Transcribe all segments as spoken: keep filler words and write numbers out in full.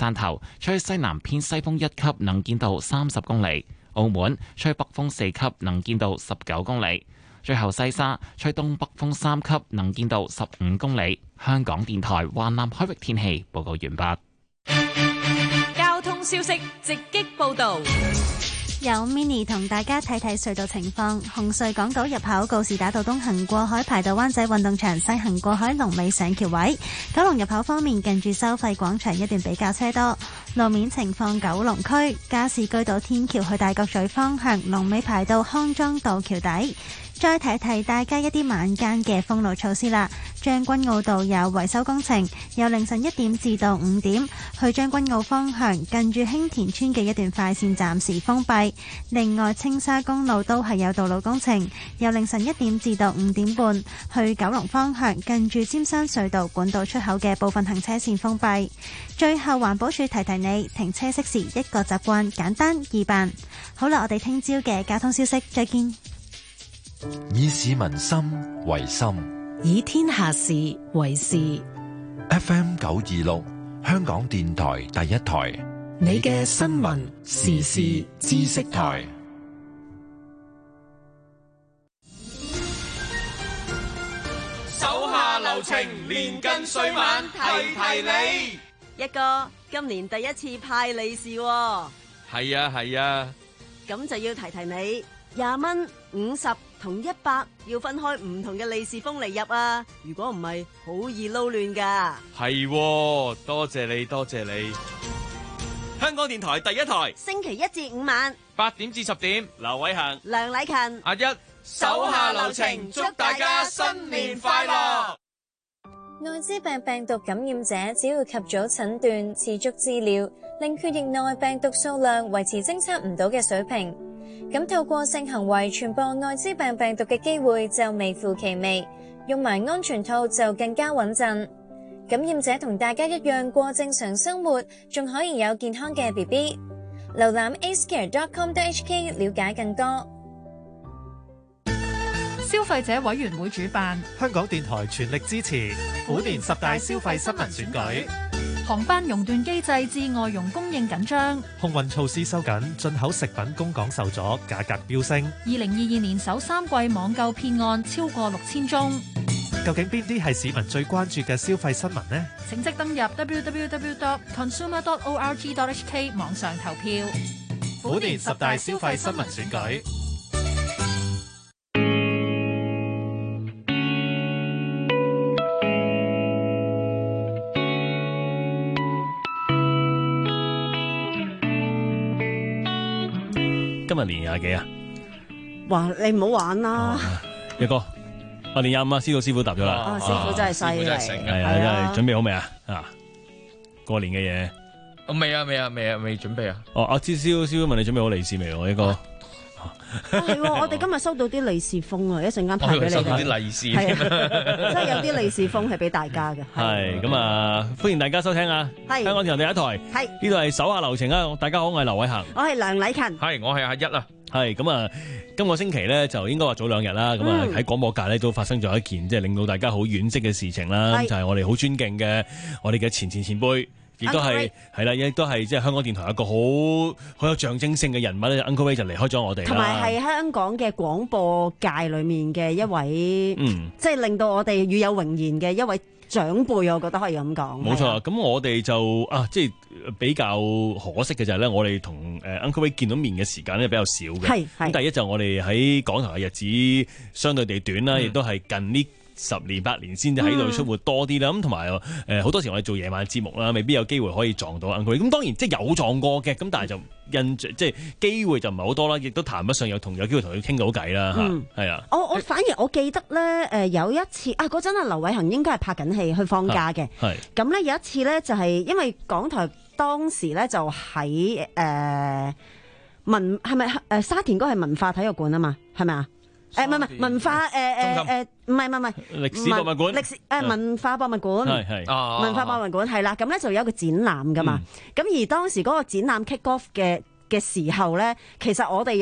汕頭吹西南偏西風一級，能見度三十公里；澳門吹北風四級，能見度十九公里。最後西沙吹東北風三級，能見度十五公里。香港電台華南海域天氣報告完畢。 交通消息直擊報道。 有 mini 同大家睇睇隧道情況。紅隧港島入口告士打道東行過海排到灣仔運動場，西行過海龍尾上橋位。九龍入口方面，近住收費廣場一段比較車多。路面情況，九龍區加士居道天橋去大角咀方向龍尾排到康莊道橋底。再提提大家一啲晚間嘅封路措施啦。將軍澳道有維修工程，由凌晨一點至到五點，去將軍澳方向近住興田村嘅一段快線暫時封閉。另外，青沙公路都係有道路工程，由凌晨一點至到五點半，去九龍方向近住尖山隧道管道出口嘅部分行車線封閉。最後，環保署提提你，停車熄匙一個習慣，簡單易辦。好啦，我哋聽朝嘅交通消息，再見。 以市民心為心， 以天下事為事。 F M 九二六，香港電台第一台， 你嘅新聞時事知識台。 手下留情，年近歲晚提提你。 一哥，今年第一次派利是喎。 係啊係啊， 咁就要提提你，廿蚊、五十同一百要分開唔同嘅利是封嚟入啊！如果唔係，好易撈亂噶。 係喎，多謝你多謝你。香港電台第一台， 星期一至五晚八點至十點，劉偉恒、 梁禮勤、 阿一，手下留情，祝大家新年快樂。 艾滋病病毒感染者只要及早診斷、持續治療，令血液內病毒數量維持偵測唔到嘅水平，咁透過性行為傳播艾滋病病毒嘅機會就微乎其微，用埋安全套就更加穩陣。感染者同大家一樣過正常生活，仲可以有健康嘅 B B。瀏覽 a c e c a r e dot com dot h k 了解更多。 消費者委員會主辦， 香港電台全力支持虎年十大消費新聞選舉。 航班熔斷機制致外傭供應緊張， 空運措施收緊，進口食品供港受阻，價格飆升。 二零二二年首三季網購騙案超過六千宗。 究竟邊啲係市民最關注嘅消費新聞呢？ 請即登入 w w w dot consumer dot org dot h k 網上投票。 虎年十大消費新聞選舉。 今日年廿幾啊？ 哇！你唔好玩啦， 一哥，我年廿五啊，司徒師傅答咗啦。 啊，師傅真係犀利， 係啊，真係準備好未啊？啊，過年嘅嘢， 我未啊，未啊，未啊，未準備啊。 哦，阿司師傅問你準備好利是未？一哥。 係喎，我哋今日收到啲利是封啊，一陣間派俾你哋。 收到啲利是， 係啊，真係有啲利是封係俾大家嘅。 係咁啊，歡迎大家收聽啊！ 係香港電台第一台， 係呢度係手下留情啊！大家好，我係劉偉恒， 我係梁禮勤， 係我係阿一啊。 係咁啊，今個星期咧就應該話早兩日啦，咁啊喺廣播界咧都發生咗一件即係令到大家好惋惜嘅事情啦，就係我哋好尊敬嘅我哋嘅前前前輩。亦都係係啦，亦都係即係香港電台一個好好有象徵性嘅人物咧 ，Uncle Ray 就離開咗我哋啦。 同埋係香港嘅廣播界裏面嘅一位，嗯，即係令到我哋與有榮焉嘅一位長輩，我覺得可以咁講。 冇錯，咁我哋就啊，即係比較可惜嘅就係咧，我哋同誒 Uncle Ray 見到面嘅時間咧比較少嘅。係係。咁第一就我哋喺港台嘅日子相對地短啦，亦都係近呢十年八年先至喺度出沒多啲啦，咁同埋誒好多時我哋做夜晚節目啦，未必有機會可以撞到 Uncle Ray。咁當然即係有撞過嘅，咁但係就印即係機會就唔係好多啦，亦都談不上有同有機會同佢傾到偈啦嚇，係啊。 我我反而我記得咧誒有一次啊，嗰陣啊劉偉恒應該係拍緊戲去放假嘅，係咁咧有一次咧就係因為港台當時咧就喺誒、呃、文係咪誒沙田嗰係文化體育館啊嘛，係咪啊？誒唔係唔係文化誒誒誒唔係唔係唔係歷史博物館， 歷史誒文化博物館係係文化博物館係啦，咁咧就有一個展覽噶嘛，咁、嗯、而當時嗰個展覽 kick off 嘅嘅時候咧，其實我哋有一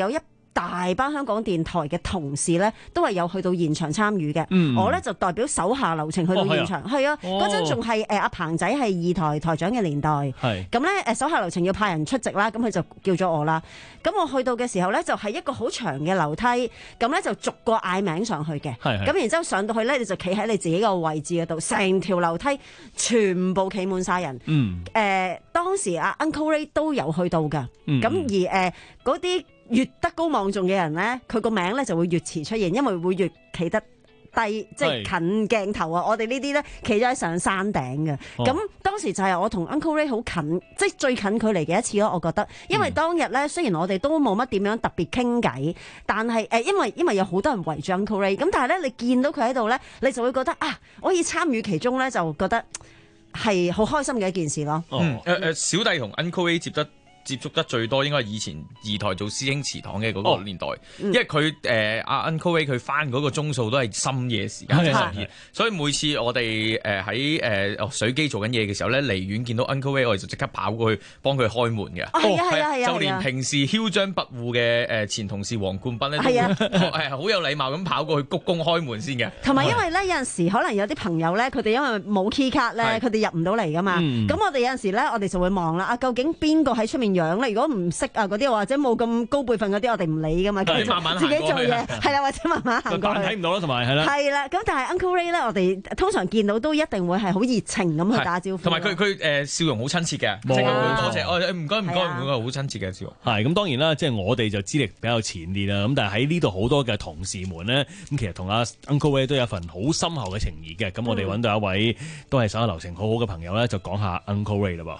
大班香港電台嘅同事咧，都係有去到現場參與嘅。嗯、我咧就代表手下留情去到現場，係、哦、啊，嗰陣仲係誒阿彭仔係二台台長嘅年代。係咁咧，誒手下留情要派人出席啦，咁佢就叫咗我啦。咁我去到嘅時候咧，就係、是、一個好長嘅樓梯，咁咧就逐個嗌名上去嘅。係咁然之後上到去咧，你就企喺你自己個位置嗰度，成條樓梯全部企滿晒人。嗯。誒、呃，當時阿 Uncle Ray 都有去到㗎。咁、嗯、而誒嗰啲。呃越德高望重嘅人咧，佢個名咧就會越遲出現，因為會越企得低，即係近鏡頭啊！我哋呢啲咧企咗喺上山頂嘅，咁、哦、當時就係我同 Uncle Ray 好近，即係最近距離嘅一次咯。我覺得，因為當日咧雖然我哋都冇乜點樣特別傾偈，但係誒、呃，因為因為有好多人圍住 Uncle Ray，咁但係咧你見到佢喺度咧，你就會覺得啊，我可以參與其中咧，就覺得係好開心嘅一件事咯。 嗯，誒、呃、誒，小弟同 Uncle Ray 接得。接觸得最多應該係以前二台做師兄祠堂嘅嗰個年代，哦嗯、因為佢誒阿 Uncle Ray 佢翻嗰個鐘數都係深夜時間，即係十二，所以每次我哋誒喺誒水機做緊嘢嘅時候咧，離遠見到 Uncle Ray，我哋就即刻跑過去幫佢開門嘅。係啊係啊係啊！就連平時囂張跋扈嘅誒前同事黃冠斌咧，係啊係好有禮貌咁跑過去鞠躬開門先嘅。同埋因為咧有陣時可能有啲朋友咧，佢哋因為冇 key card 咧，佢哋入唔到嚟噶嘛。咁、嗯、我哋有陣時咧，我哋就會望啦，啊究竟邊個喺出面養咧？如果唔識啊嗰啲或者冇咁高輩份嗰啲，我哋唔理噶嘛，自己做嘢係啦，或者慢慢行過去。睇唔到啦，同埋係啦。係啦，咁但係 Uncle Ray 咧，我哋通常見到都一定會係好熱情咁去打招呼。同埋佢佢誒笑容好親切嘅，即係佢多謝我唔該唔該唔該，好親切嘅笑容。係咁當然啦，即係我哋就資歷比較前啲啦，咁但係喺呢度好多嘅同事們咧，咁其實同阿 Uncle Ray 都有一份好深厚嘅情誼嘅。咁我哋揾到一位都係手下留情好好嘅朋友咧，就講下 Uncle Ray 啦噃。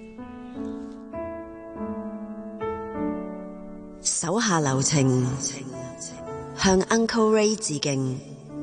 手下留情，向 Uncle Ray 致敬。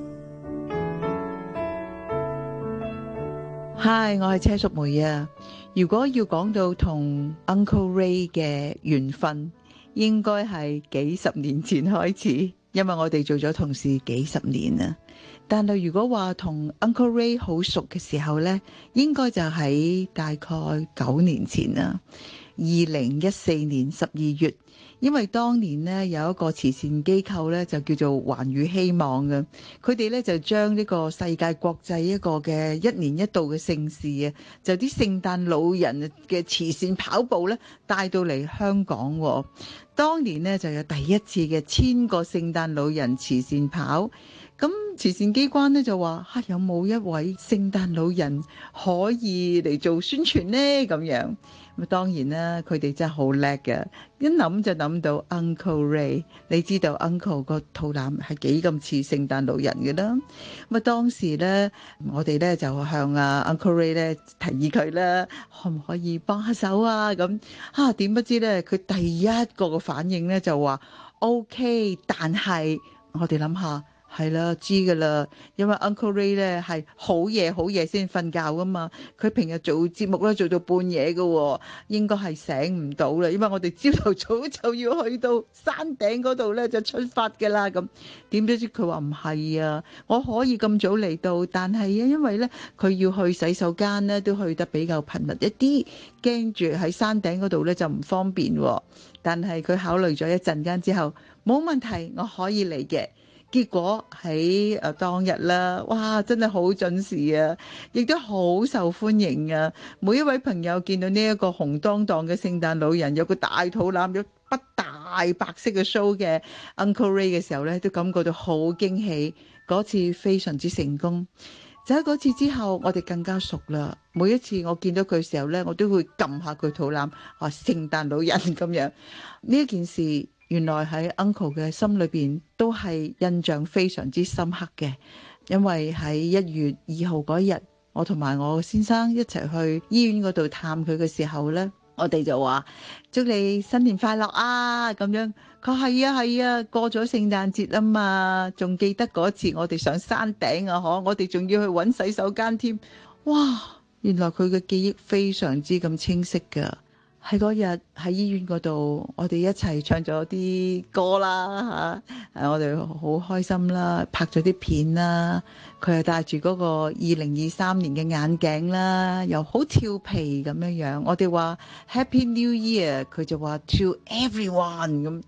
Hi， 我係車淑梅啊。如果要講到同 Uncle Ray 嘅緣分，應該係幾十年前開始，因為我哋做咗同事幾十年啦。但係如果話同 Uncle Ray 好熟嘅時候呢，應該就喺大概九年前啦，二零一四年十二月。因為當年呢，有一個慈善機構呢，就叫做環宇希望嘅，佢哋呢，就將呢個世界國際一個嘅一年一度嘅盛事啊，就啲聖誕老人嘅慈善跑步呢，帶到嚟香港。當年呢，就有第一次嘅千個聖誕老人慈善跑，咁慈善機關呢，就話嚇、啊、有冇一位聖誕老人可以嚟做宣傳呢？咁樣。咁當然啦，佢哋真係好叻嘅，一諗就諗到 Uncle Ray。你知道 Uncle 個肚腩係幾咁似聖誕老人嘅啦。咁啊當時咧，我哋咧就向啊 Uncle Ray 咧提議佢啦，可唔可以幫下手啊？咁啊點不知咧，佢第一個嘅反應咧就話 OK， 但係我哋諗下。係啦，知噶啦，因為 Uncle Ray 咧係好夜好夜先瞓覺噶嘛，佢平日做節目咧做到半夜噶，應該係醒唔到啦。因為我哋朝頭早就要去到山頂嗰度咧就出發噶啦，咁點知佢話唔係啊，我可以咁早嚟到，但係啊因為咧佢要去洗手間咧都去得比較頻密一啲，驚住喺山頂嗰度咧就唔方便。但係佢考慮咗一陣間之後，冇問題，我可以嚟嘅。結果喺誒當日啦，哇！真係好準時啊，亦都好受歡迎啊！每一位朋友見到呢一個紅當當嘅聖誕老人，有個大肚腩，有筆大白色嘅鬚嘅 Uncle Ray 嘅時候咧，都感覺到好驚喜。嗰次非常之成功。就喺嗰次之後，我哋更加熟啦。每一次我見到佢嘅時候咧，我都會撳下佢肚腩，話聖誕老人咁樣。呢一件事。原來喺 Uncle 嘅心裏邊都係印象非常之深刻嘅，因為喺一月二號嗰日，我同埋我先生一齊去醫院嗰度探佢嘅時候呢，我哋就話祝你新年快樂啊咁樣。佢係啊係啊，過咗聖誕節啊嘛，仲記得嗰次我哋上山頂啊，嗬，我哋仲要去揾洗手間添。哇，原來佢嘅記憶非常之咁清晰噶。喺嗰日喺醫院嗰度，我哋一齊唱咗啲歌啦嚇，誒我哋好開心啦，拍咗啲片啦。佢係戴住嗰個二零二三年嘅眼鏡啦，又好調皮咁樣樣。我哋話 Happy New Year，佢就話 To everyone 咁。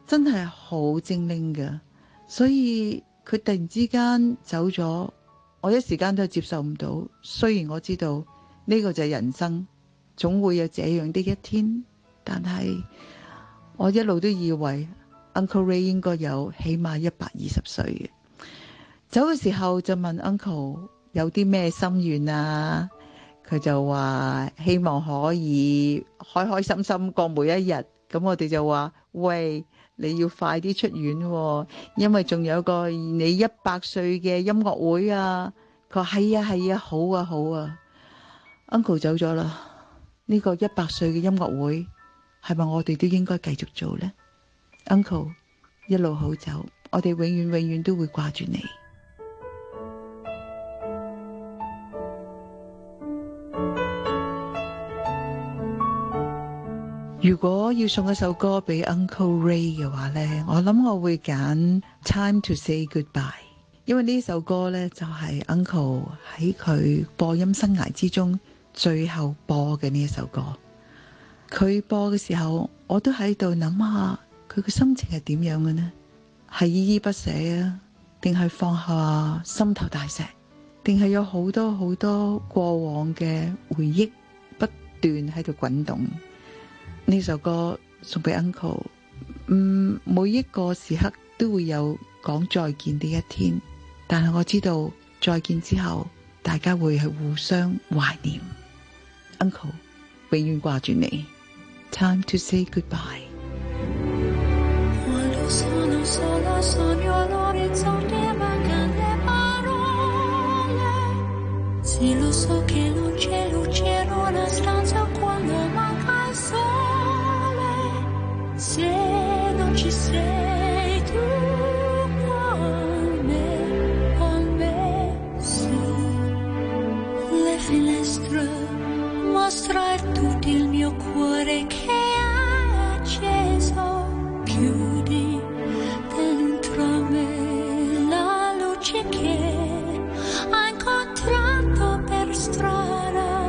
真係好精靈㗎，所以佢突然之間走咗，我一時間都接受唔到。雖然我知道呢個就係人生，總會有這樣的一天，但係我一路都以為 Uncle Ray 應該有起碼一百二十歲嘅。走嘅時候就問 Uncle 有啲咩心願啊，佢就話希望可以開開心心過每一日。咁我哋就話喂，你要快啲出院喎，因為仲有個你一百歲嘅音樂會啊。佢話係啊係啊，好啊好啊。Uncle 走咗啦，呢個一百歲嘅音樂會係咪我哋都應該繼續做呢？ Uncle 一路好走，我哋永遠永遠都會掛住你。如果要送一首歌俾 Uncle Ray 嘅話呢，我諗我會揀 Time to Say Goodbye， 因為呢首歌呢，就係 Uncle 喺佢播音生涯之中最後播嘅呢一首歌。佢播嘅時候，我都喺度諗下佢嘅心情係點樣嘅呢？係依依不捨啊，定係放下心頭大石，定係有好多好多過往嘅回憶不斷喺度滾動。呢首歌送俾 Uncle， 嗯，每一個時刻都會有講再見的一天，但係我知道再見之後，大家會係互相懷念。Uncle 永遠掛住你。Time to say goodbye。 Se non ci sei tu con me, con me su le finestre mostra tutto il mio cuore che è acceso, chiudi dentro me la luce che hai incontrato per strada.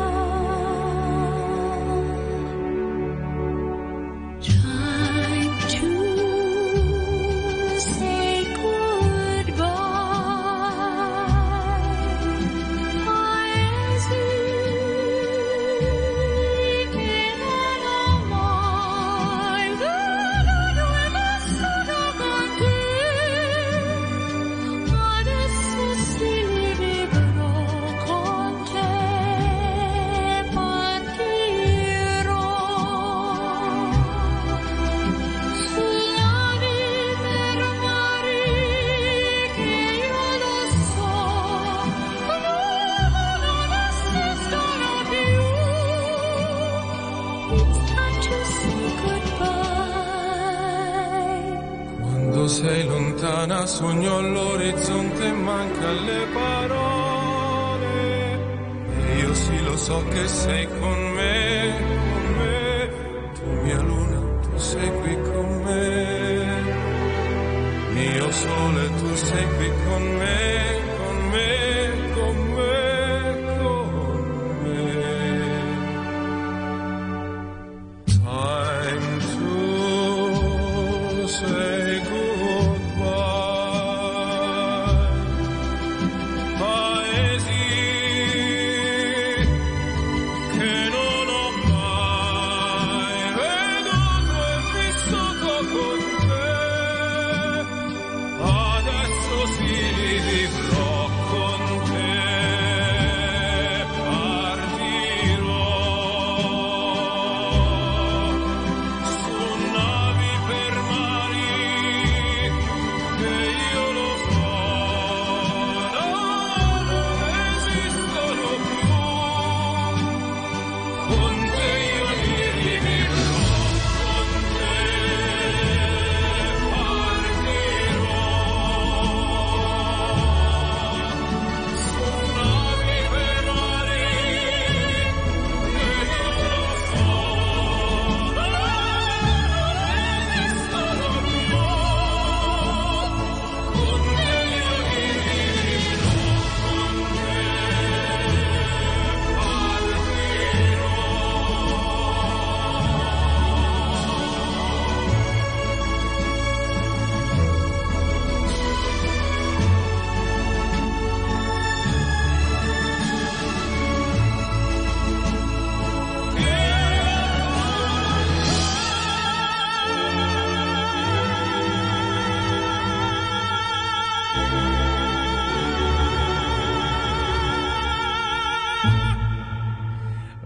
Sei lontana, sogno all'orizzonte, manca le parole. E io sì lo so che sei con me, con me. Tu mia luna, tu sei qui con me. Mio sole, tu sei qui con me, con me, con me, con me. Time to say che non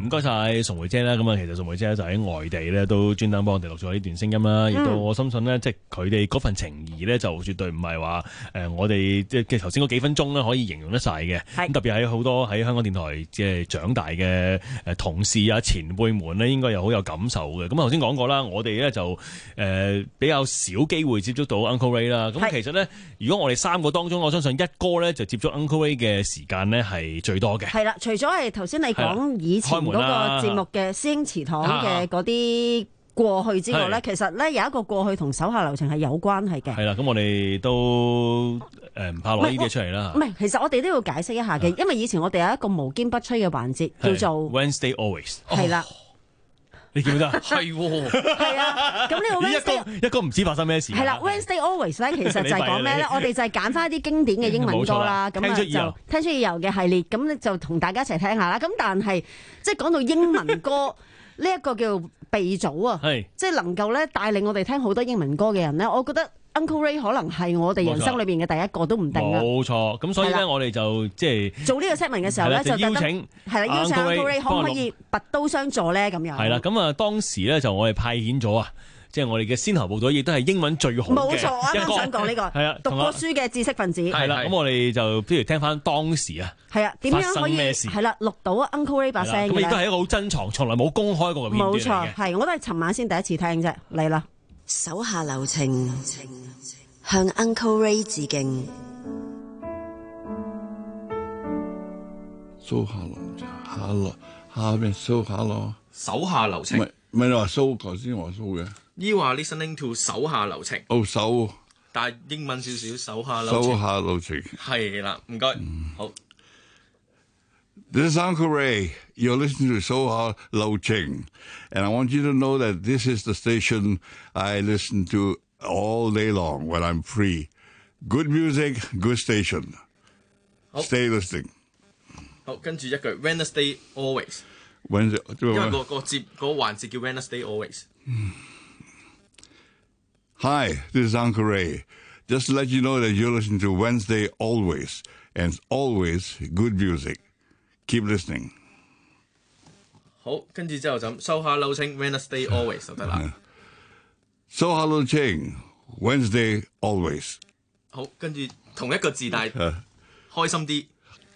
唔該晒崇梅姐啦。咁啊，其實崇梅姐就喺外地咧，都專登幫我哋錄咗呢段聲音啦。亦都我深信咧，即係佢哋嗰份情誼咧，就絕對唔係話誒我哋即係頭先嗰幾分鐘咧可以形容得晒嘅。咁特別喺好多喺香港電台即係長大嘅誒同事啊前輩們咧，應該又好有感受嘅。咁頭先講過啦，我哋咧就誒、呃、比較少機會接觸到 Uncle Ray 啦。咁其實咧，如果我哋三個當中，我相信一哥咧就接觸 Uncle Ray 嘅時間咧係最多嘅。係啦， 除咗係頭先你講以前嗰個節目嘅師兄祠堂嘅嗰啲過去之外咧，其實咧有一個過去同手下留情係有關係嘅。係啦， 咁我哋都誒唔怕攞呢啲出嚟啦。唔係， 其實我哋都要解釋一下嘅，因為以前我哋有一個無堅不摧嘅環節叫做 Wednesday Always。 係啦。 你記唔記得？ 係喎， 係啊！咁呢個 Wednesday 一個唔知發生咩事。 係啦 ，Wednesday Always 咧，其實就係講咩咧？我哋就係揀翻一啲經典嘅英文歌啦，咁啊就聽出意由嘅系列，咁就同大家一齊聽下啦。咁但係即係講到英文歌呢一個叫鼻祖啊，即係能夠咧帶領我哋聽好多英文歌嘅人咧，我覺得 Uncle Ray 可能係我哋人生裏邊嘅第一個都唔定啦。 冇錯，咁所以咧，我哋就即係做呢個 segment 嘅時候咧，就邀請係啦，邀請 Uncle Ray 可唔可以拔刀相助咧？咁樣係啦，咁啊當時咧就我哋派遣咗啊，即係我哋嘅先頭部隊，亦都係英文最好嘅。 冇錯，我啱啱想講呢個係啊，讀過書嘅知識分子係啦。咁我哋就不如聽翻當時啊， 係啊，點樣可以係啦錄到 Uncle Ray 把聲嘅咧？ 咁亦都係一個好珍藏，從來冇公開過嘅片段嚟嘅。 冇錯，係我都係尋晚先第一次聽啫。嚟啦， 手下留情，向 Uncle Ray 致敬。 手下留情，下落下邊手下咯， 手下留情。 唔係唔係你話蘇，頭先話蘇嘅。 You are listening to 手下留情。 哦手， 但係英文少少，手下留情。 手下留情。 係啦，唔該。好。 This is Uncle Ray. You're listening to 手下留情 and I want you to know that this is the station I listen to all day long when I'm free. Good music, good station. Stay listening. 好，跟住一句 Wednesday always。 Wednesday， 因為個個節嗰個環節叫 Wednesday always。 Hi, this is Uncle Ray. Just to let you know that you're listening to Wednesday always, and it's always good music. Keep listening. 好，跟住之後就收下留情 Wednesday always 就得啦。 收下留情 Wednesday always。 好，跟住同一個字，但係開心啲。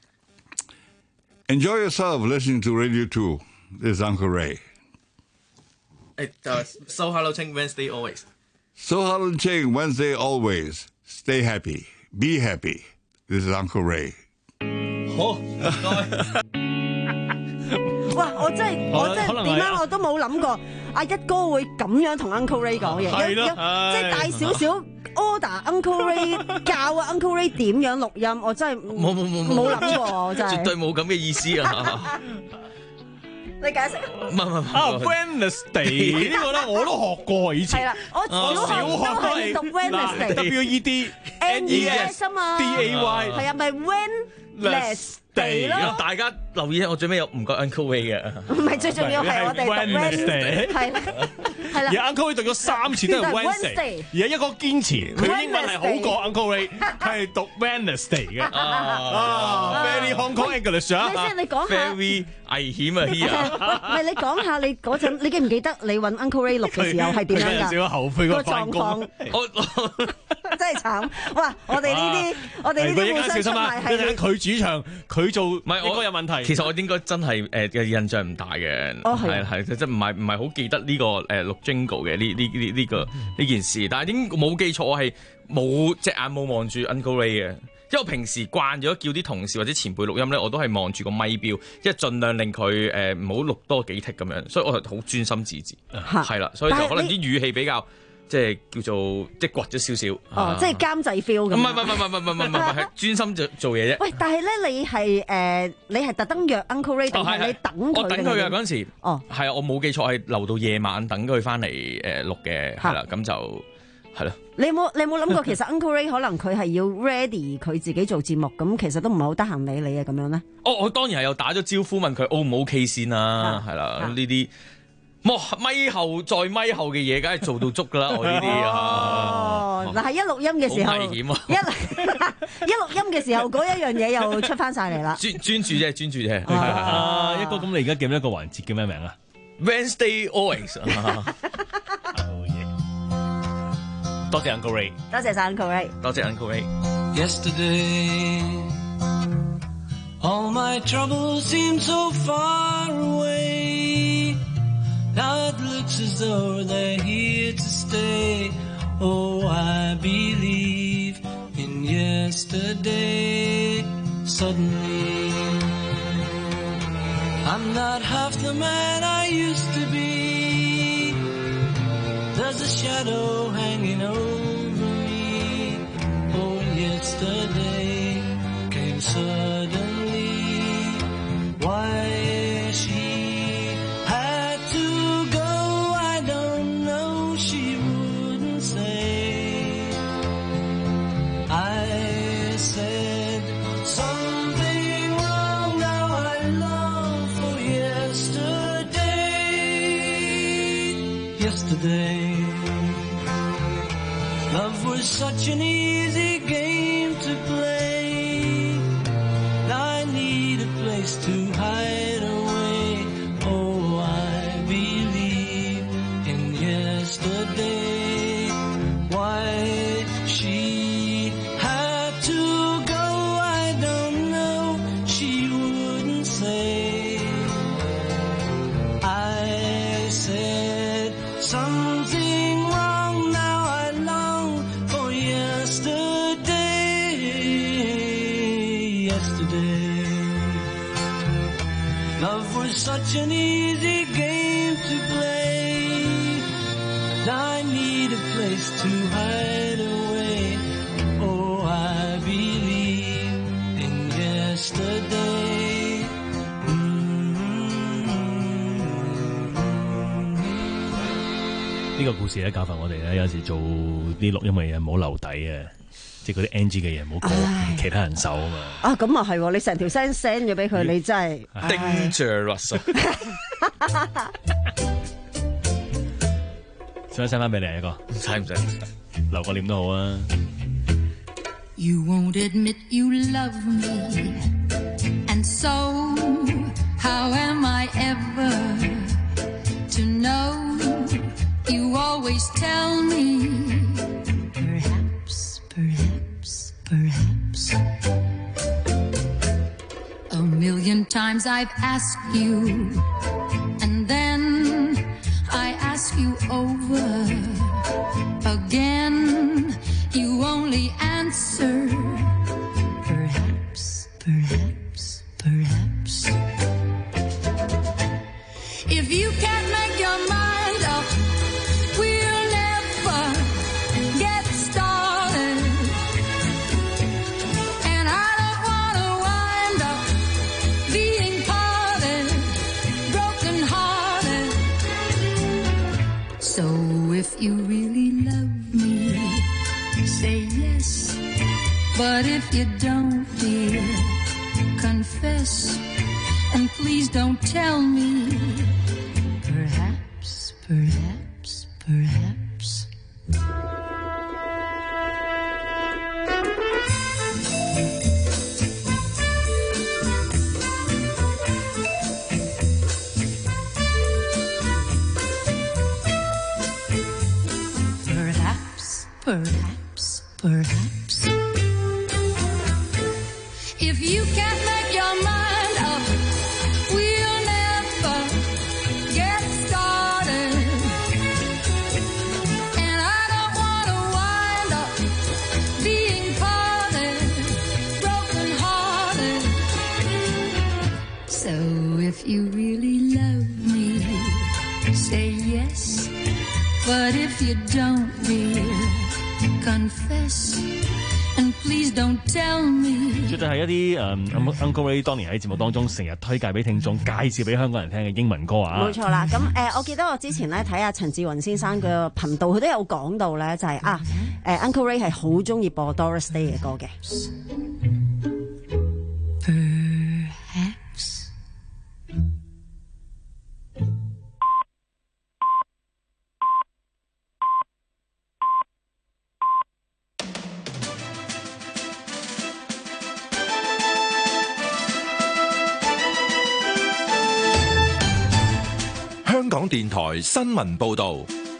Enjoy yourself listening to Radio Two. This is Uncle Ray. 誒就收下留情 Wednesday always。 收下留情 Wednesday always. Stay happy. Be happy. This is Uncle Ray. 好，唔該。 哇！我真係我真係點解我都冇諗過阿一哥會咁樣同 Uncle Ray 講嘢，有有即係帶少少 order Uncle Ray 教啊 Uncle Ray 點樣錄音，我真係冇冇冇冇諗過，我真係絕對冇咁嘅意思啊！ 你解釋？ 唔係唔係啊 ，Wednesday 呢個咧我都學過以前。 係啦，我小學都係讀 Wednesday，W E D N E S 啊嘛 ，D A Y 係啊，咪 Wednesday。地咯， 大家留意下，我最尾有唔該 Uncle Ray 嘅， 唔係最重要係我哋讀 Wednesday，係啦，係啦。 而 Uncle Ray 讀咗三次都係 Wednesday， 而家一個堅持，佢英文係好過 Uncle Ray，佢係讀 Wednesday 嘅。啊 ，Very Hong Kong English 啊！ 你先，你講下。 Very 危險啊！Here， 唔係你講下你嗰陣，你記唔記得你揾 Uncle Ray 錄嘅時候係點樣㗎？ 有少少後悔個狀況， 我真係慘。哇！我哋呢啲，我哋呢啲互相出賣係佢主場，佢做唔係我有問題。其實我應該真係誒嘅印象唔大嘅， 哦係係即係唔係唔係好記得呢個誒錄 Jingle 嘅呢呢呢呢個呢件事。但係點冇記錯，我係冇隻眼冇望住 Uncle Ray 嘅。因為我平時慣咗叫啲同事或者前輩錄音咧，我都係望住個咪錶，即係盡量令佢誒唔好錄多幾剔咁樣，所以我係好專心致志，係啦，所以就可能啲語氣比較即係叫做即係掘咗少少。 哦，即係監製 feel 咁。 唔係唔係唔係唔係唔係唔係係專心做做嘢啫。 喂，但係咧，你係誒你係特登約 Uncle Ray 定係你等佢？ 我等佢嘅嗰陣時， 哦， 係啊，我冇記錯係留到夜晚等佢翻嚟誒錄嘅，係啦，咁就。係咯， 你有冇你有冇諗過其實 Uncle Ray 可能佢係要 ready 佢自己做節目，咁其實都唔係好得閒理你啊咁樣咧？ 哦，我當然係有打咗招呼問佢 O 唔 OK 先啦，係啦，呢啲，咪咪後再咪後嘅嘢，梗係做到足噶啦，我呢啲啊， 喎，嗱係一錄音嘅時候， 好危險喎一一錄音嘅時候嗰一樣嘢又出翻晒嚟啦。 專專注啫，專注啫。 啊，一哥，咁你而家記唔記得一個環節叫咩名啊 ？Wednesday always。 多謝 Uncle Ray， 多謝晒 Uncle Ray， 多謝 Uncle Ray。 Yesterday, all my troubles seem so far away. Now it looks as though they're here to stay. Oh, I believe in yesterday. Suddenly, I'm not half the man I used to be. There's a shadow hanging over me. Oh, yesterday came suddenly. Why she had to go, I don't know, she wouldn't say. I said something wrong, now I long for yesterday. Yesterday, love was such an easy game to play. Now I need a place to hide away. Oh, I believe in yesterday. Why she had to go, I don't know, she wouldn't say. I said something wrong, now I long for yesterday. Yesterday, love was such an easy game to play. Now I need a place to hide away. Oh, I believe in yesterday. 呢個故事咧教訓我哋咧，有時做啲錄音嘅嘢唔好留底啊，即係嗰啲 N G 嘅嘢唔好過其他人手啊嘛。 啊，咁啊係，你成條聲 send 咗俾佢，你真係 dangerous。 想 send 翻俾你一個， 使唔使？ 留個念都好啊。 You won't admit you love me, and so how am I ever to know? You always tell me, perhaps, perhaps, perhaps. A million times I've asked you, and then I ask you over again. You only answer, perhaps, perhaps, perhaps. If you can't make your mind up, we'll never get started. And I don't want to wind up being parted, broken hearted. So if you really love me, say yes. But if you don't, dear, confess. And please don't tell me, perhaps, perhaps, perhaps. Perhaps, perhaps, perhaps. If you can't make your mind up, we'll never get started. And I don't want to wind up being parted, broken hearted. So if you really love me, say yes. But if you don't, dear, confess. And please don't tell me. 絕對係一啲誒 Uncle Ray 當年喺節目當中成日推介俾聽眾、介紹俾香港人聽嘅英文歌啊！ 冇錯啦，咁誒、呃，我記得我之前咧睇下陳志雲先生嘅頻道，佢都有講到咧，就係、是、啊誒、呃、Uncle Ray 係好中意播 Doris Day 嘅歌嘅。 電台新聞報道。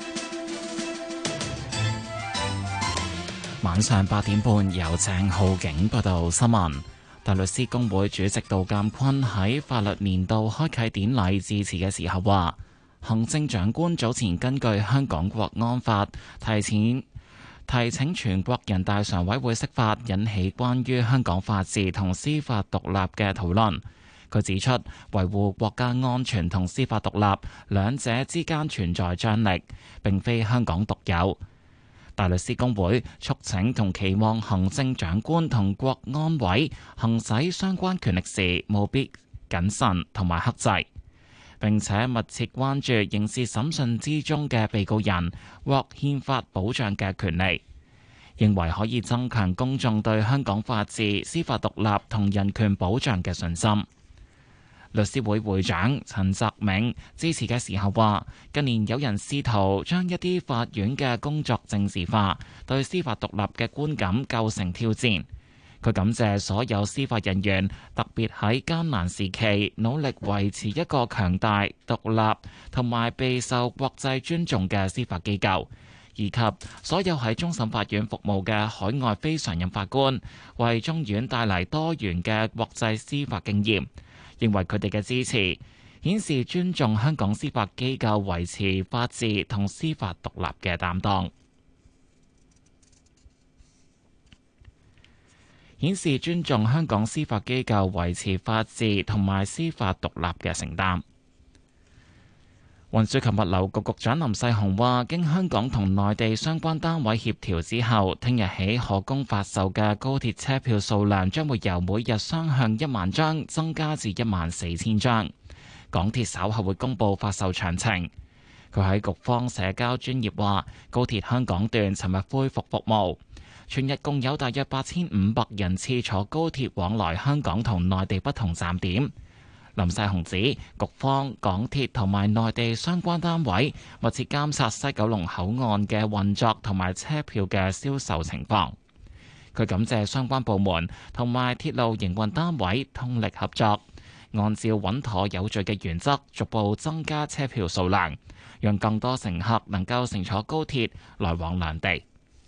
晚上八點半，由鄭浩景報道新聞。大律師公會主席杜鑑坤喺法律年度開啟典禮致辭嘅時候話，行政長官早前根據香港國安法提前提請全國人大常委會釋法，引起關於香港法治同司法獨立嘅討論。佢指出，維護國家安全同司法獨立兩者之間存在張力，並非香港獨有。大律師公會促請同期望行政長官同國安委行使相關權力時，務必謹慎同埋克制，並且密切關注刑事審訊之中嘅被告人獲憲法保障嘅權利，認為可以增強公眾對香港法治、司法獨立同人權保障嘅信心。律師會會長陳澤銘支持嘅時候話，近年有人試圖將一啲法院嘅工作政治化，對司法獨立嘅觀感構成挑戰。佢感謝所有司法人員，特別喺艱難時期努力維持一個強大、獨立同埋備受國際尊重嘅司法機構，以及所有喺終審法院服務嘅海外非常任法官，為中院帶嚟多元嘅國際司法經驗。認為佢哋嘅支持顯示尊重香港司法機構維持法治同司法獨立嘅擔當，顯示尊重香港司法機構維持法治同埋司法獨立嘅承擔。運輸及物流局局長林世雄話，經香港同內地相關單位協調之後，聽日起可供發售嘅高鐵車票數量將會由每日雙向一萬張增加至一萬四千張。港鐵稍後會公布發售詳情。佢喺局方社交專頁話，高鐵香港段尋日恢復服務，全日共有大約八千五百人次坐高鐵往來香港同內地不同站點。林世雄指，局方、港鐵同埋內地相關單位密切監察西九龍口岸嘅運作同埋車票嘅銷售情況。佢感謝相關部門同埋鐵路營運單位通力合作，按照穩妥有序嘅原則，逐步增加車票數量，讓更多乘客能夠乘坐高鐵來往兩地。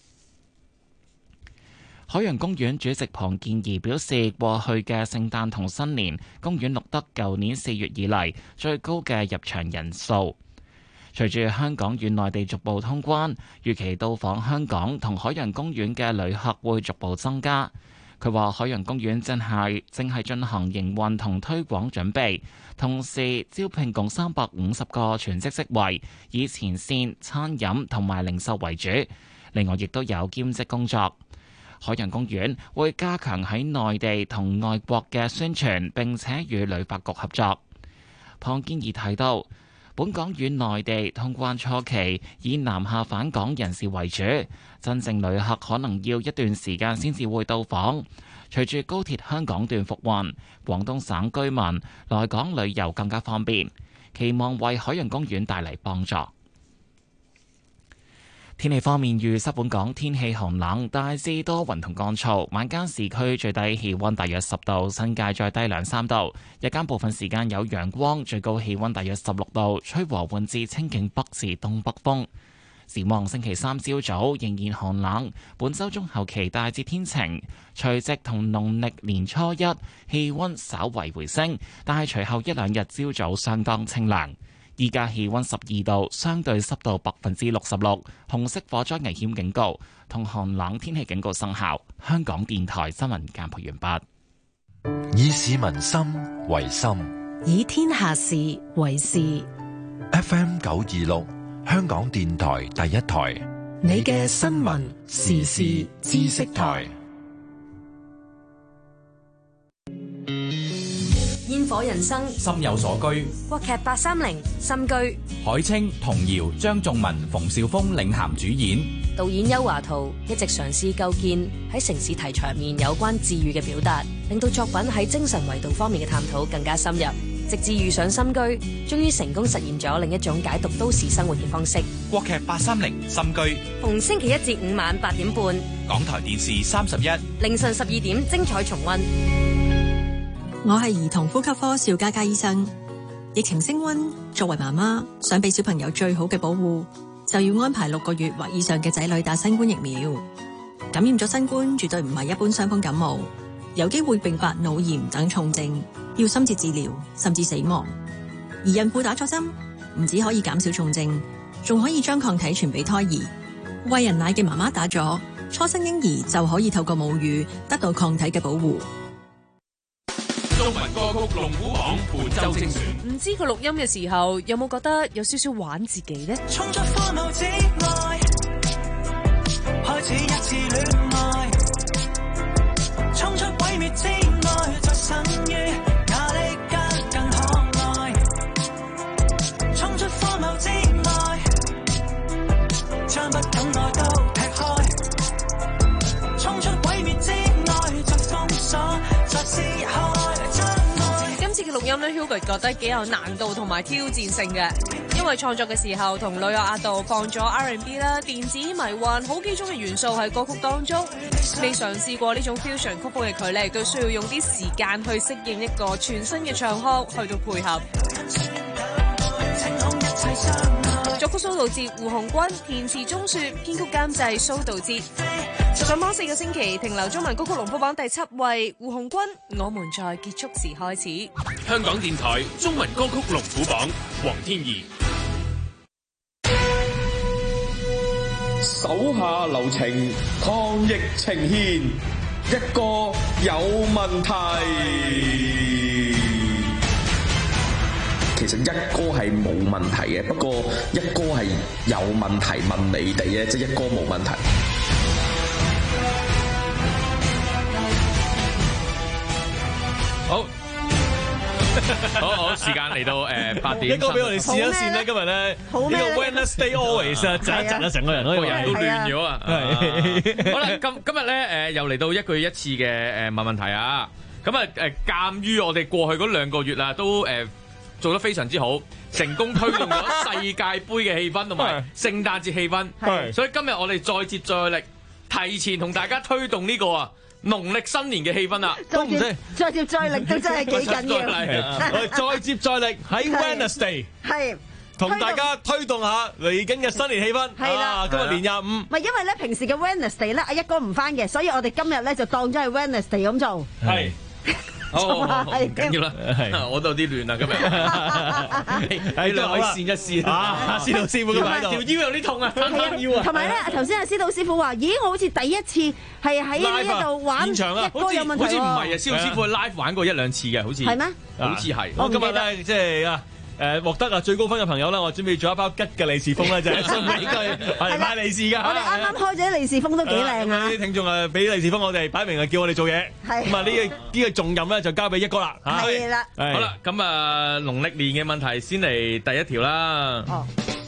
海洋公園主席龐建貽表示，過去嘅聖誕同新年，公園錄得舊年四月以嚟最高嘅入場人數。隨住香港與內地逐步通關，預期到訪香港同海洋公園嘅旅客會逐步增加。佢話海洋公園正係正係進行營運同推廣準備，同時招聘共三百五十個全職職位，以前線、餐飲同埋零售為主。另外，亦都有兼職工作。海洋公園會加強喺內地同外國嘅宣傳，並且與旅發局合作。龐建貽提到，本港與內地通關初期以南下返港人士為主，真正旅客可能要一段時間先至會到訪。隨住高鐵香港段復運，廣東省居民來港旅遊更加方便，期望為海洋公園帶嚟幫助。天氣方面，預測本港天氣寒冷，大致多雲同乾燥。晚間市區最低氣溫大約十度，新界再低兩三度。日間部分時間有陽光，最高氣溫大約十六度，吹和緩至清勁北至東北風。展望星期三朝早仍然寒冷，本周中後期大致天晴，除夕同農曆年初一氣溫稍為回升，但係隨後一兩日朝早相當清涼。依家氣溫十二度，相對濕度百分之六十六，紅色火災危險警告同寒冷天氣警告生效。香港電台新聞簡報完畢。以市民心為心， 以天下事為事。 F M 九二六，香港電台第一台， 你嘅新聞時事知識台。煙火人生， 心有所居。 國劇八三零心居， 海清、童瑤、張頌文、馮紹峰領銜主演。 導演邱華圖一直嘗試構建喺城市題材面有關治癒嘅表達，令到作品喺精神維度方面嘅探討更加深入。直至遇上心居，終於成功實現咗另一種解讀都市生活嘅方式。 國劇八三零心居， 逢星期一至五晚八點半， 港台電視三十一， 凌晨十二點精彩重溫。 我係兒童呼吸科邵嘉嘉醫生。 疫情升溫，作為媽媽想俾小朋友最好嘅保護，就要安排六個月或以上嘅仔女打新冠疫苗。感染咗新冠絕對唔係一般傷風感冒，有機會併發腦炎等重症，要深切治療甚至死亡。而孕婦打咗針，唔止可以減少重症，仲可以將抗體傳俾胎兒。餵人奶嘅媽媽打咗，初生嬰兒就可以透過母乳得到抗體嘅保護。 中文歌曲龍虎榜本周精選， 唔知佢錄音嘅時候有冇覺得有少少玩自己呢？ 衝出荒謬之外，開始一次戀愛，衝出毀滅之外，就勝於壓力更更可愛。衝出荒謬之外，將不敢愛都踢開。衝出毀滅之外，再封鎖，再撕開。 今次嘅錄音咧 Hubert 覺得幾有難度同埋挑戰性嘅，因為創作嘅時候同女友阿杜放咗 R and B 啦、電子迷幻好幾種嘅元素喺歌曲當中。未嘗試過呢種 fusion 曲風嘅佢咧，都需要用啲時間去適應一個全新嘅唱腔去到配合。作曲蘇道哲、胡鴻鈞，填詞鐘雪，編曲監製蘇道哲。上榜四個星期，停留中文歌曲龍虎榜第七位，胡鴻鈞，我們在結束時開始。 香港電台中文歌曲龍虎榜，黃天怡。 手下留情，抗疫呈現，一個有問題。其實一哥係冇問題嘅，不過一哥係有問題問你哋嘅，即係一哥冇問題。 好，好好，時間嚟到誒八點。 應該俾我哋試一試咧，今日咧呢個 Wednesday Always 啊，窒一窒啊，成個人都人都亂咗啊！係好啦，今今日咧誒又嚟到一個月一次嘅誒問問題啊！咁啊誒，鑑於我哋過去嗰兩個月啊，都誒做得非常之好，成功推動咗世界盃嘅氣氛同埋聖誕節氣氛，所以今日我哋再接再厲，提前同大家推動呢個啊農曆新年嘅氣氛啦， 都唔使再接再厲都真係幾緊要。 我哋再接再厲喺 Wednesday 係同大家推動下嚟緊嘅新年氣氛。係啦，今日年廿五。 唔係因為咧平時嘅 Wednesday 咧阿一哥唔翻嘅，所以我哋今日咧就當咗係 Wednesday 咁做。 係。 哦，唔緊要啦，我都有啲亂啦今日。係兩位試一試啊，司導師傅咁喺度，條腰有啲痛啊，腰啊。 同埋咧，頭先阿司導師傅話：咦，我好似第一次係喺呢一度玩一哥有問題喎。 好似唔係啊，司導師傅 live 玩過一兩次嘅，好似。 係咩？ 好似係。 我今日咧即係啊。誒獲得啊最高分嘅朋友咧，我準備咗一包吉嘅利是封咧，就係送俾佢係買利是㗎。 我哋啱啱開咗啲利是封都幾靚啊！ 啲聽眾啊，俾利是封我哋，擺明係叫我哋做嘢。係咁啊，呢個呢個重任咧就交俾一哥啦。 係啦。 好啦，咁啊，農曆年嘅問題先嚟第一條啦。哦。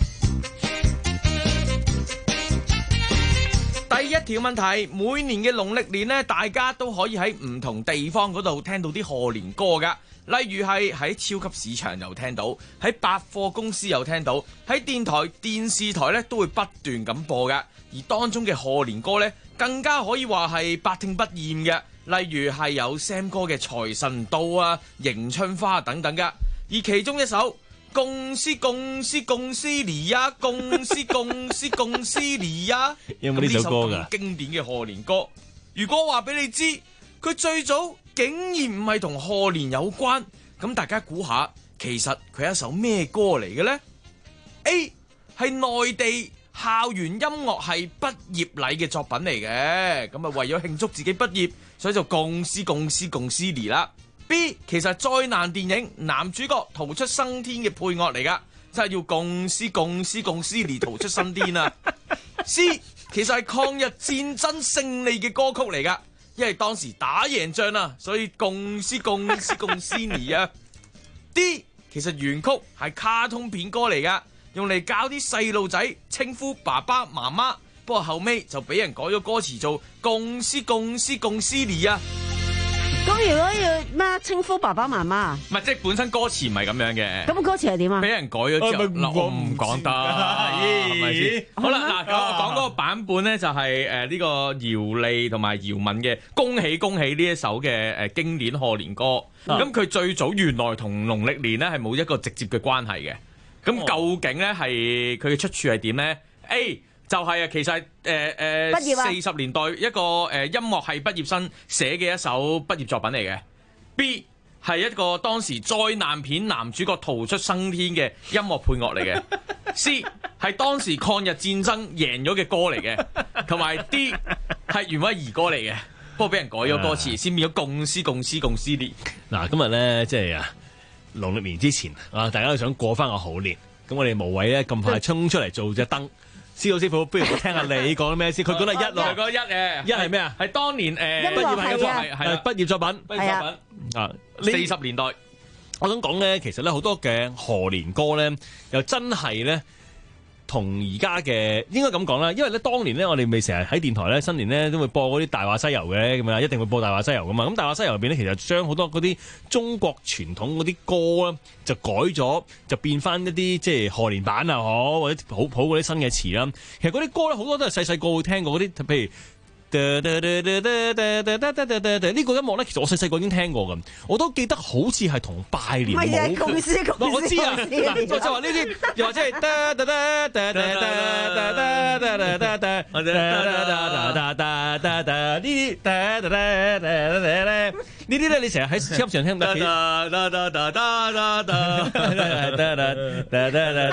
第一條問題，每年嘅農曆年咧，大家都可以喺唔同地方嗰度聽到啲賀年歌㗎。例如係喺超級市場又聽到，喺百貨公司又聽到，喺電台、電視台咧都會不斷咁播㗎。而當中嘅賀年歌咧，更加可以話係百聽不厭嘅。例如係有 Sam 哥嘅《財神到》啊、《迎春花》等等㗎。而其中一首《共思共思共思年呀，共思共思共思年呀》， 有冇呢首歌㗎？ 經典嘅賀年歌，如果話俾你知，佢最早竟然唔係同賀年有關，咁大家估下，其實佢係一首咩歌嚟嘅呢？ A 係內地校園音樂系畢業禮嘅作品嚟嘅，咁啊為咗慶祝自己畢業，所以就共思共思共思年啦。B 其實係災難電影男主角逃出生天嘅配樂嚟噶，真係要共思共思共思年逃出生天啊。C 其實係抗日戰爭勝利嘅歌曲嚟噶。因為當時打贏仗啦，所以共思共思共思年啊。D 其實原曲係卡通片歌嚟噶，用嚟教啲細路仔稱呼爸爸媽媽，不過後尾就俾人改咗歌詞做共思共思共思年啊。 咁如果要咩稱呼爸爸媽媽？ 唔係，即係本身歌詞唔係咁樣嘅。 咁歌詞係點啊？ 俾人改咗之後，我唔講得。 咪先？好啦，嗱，我講嗰個版本咧就係誒呢個姚莉同埋姚敏嘅《恭喜恭喜》呢一首嘅誒經典賀年歌。咁佢最早原來同農曆年咧係冇一個直接嘅關係嘅。咁究竟咧係佢嘅出處係點咧 ？A 就係啊，其實係誒誒四十年代一個誒音樂系畢業生寫嘅一首畢業作品嚟嘅。B 係一個當時災難片男主角逃出生天嘅音樂配樂嚟嘅。C 係當時抗日戰爭贏咗嘅歌嚟嘅，同埋 D 係原本係兒歌嚟嘅，不過俾人改咗歌詞，先變咗共思共思共思年。 嗱，今日咧即係啊農曆年之前啊，大家都想過翻個好年，咁我哋無謂咧咁快衝出嚟做隻燈。司徒師傅，不如我聽下你講啲咩先？佢講係一咯， 佢講一誒， 一係咩啊？ 係當年誒畢業係作係係畢業作品， 畢業作品啊，四十年代。 我想講咧，其實咧好多嘅賀年歌咧，又真係咧同而家嘅應該咁講啦，因為咧當年咧我哋未成日喺電台咧新年咧都會播嗰啲《大話西遊》嘅咁啊，一定會播《大話西遊》噶嘛。咁《大話西遊》入邊咧，其實將好多嗰啲中國傳統嗰啲歌咧就改咗，就變翻一啲即係賀年版啊，好或者普普嗰啲新嘅詞啦。其實嗰啲歌咧好多都係細細個會聽過嗰啲，譬如。呢個音樂咧，其實我細細個已經聽過㗎，我都記得好似係同拜年冇。 公司公司我知啊，嗱，就話呢啲，又或者係得得得得得得得得得得得，或者得得得得得得得呢啲得得得得得得呢啲咧，你成日喺超級市場聽得。得得得得得得得得得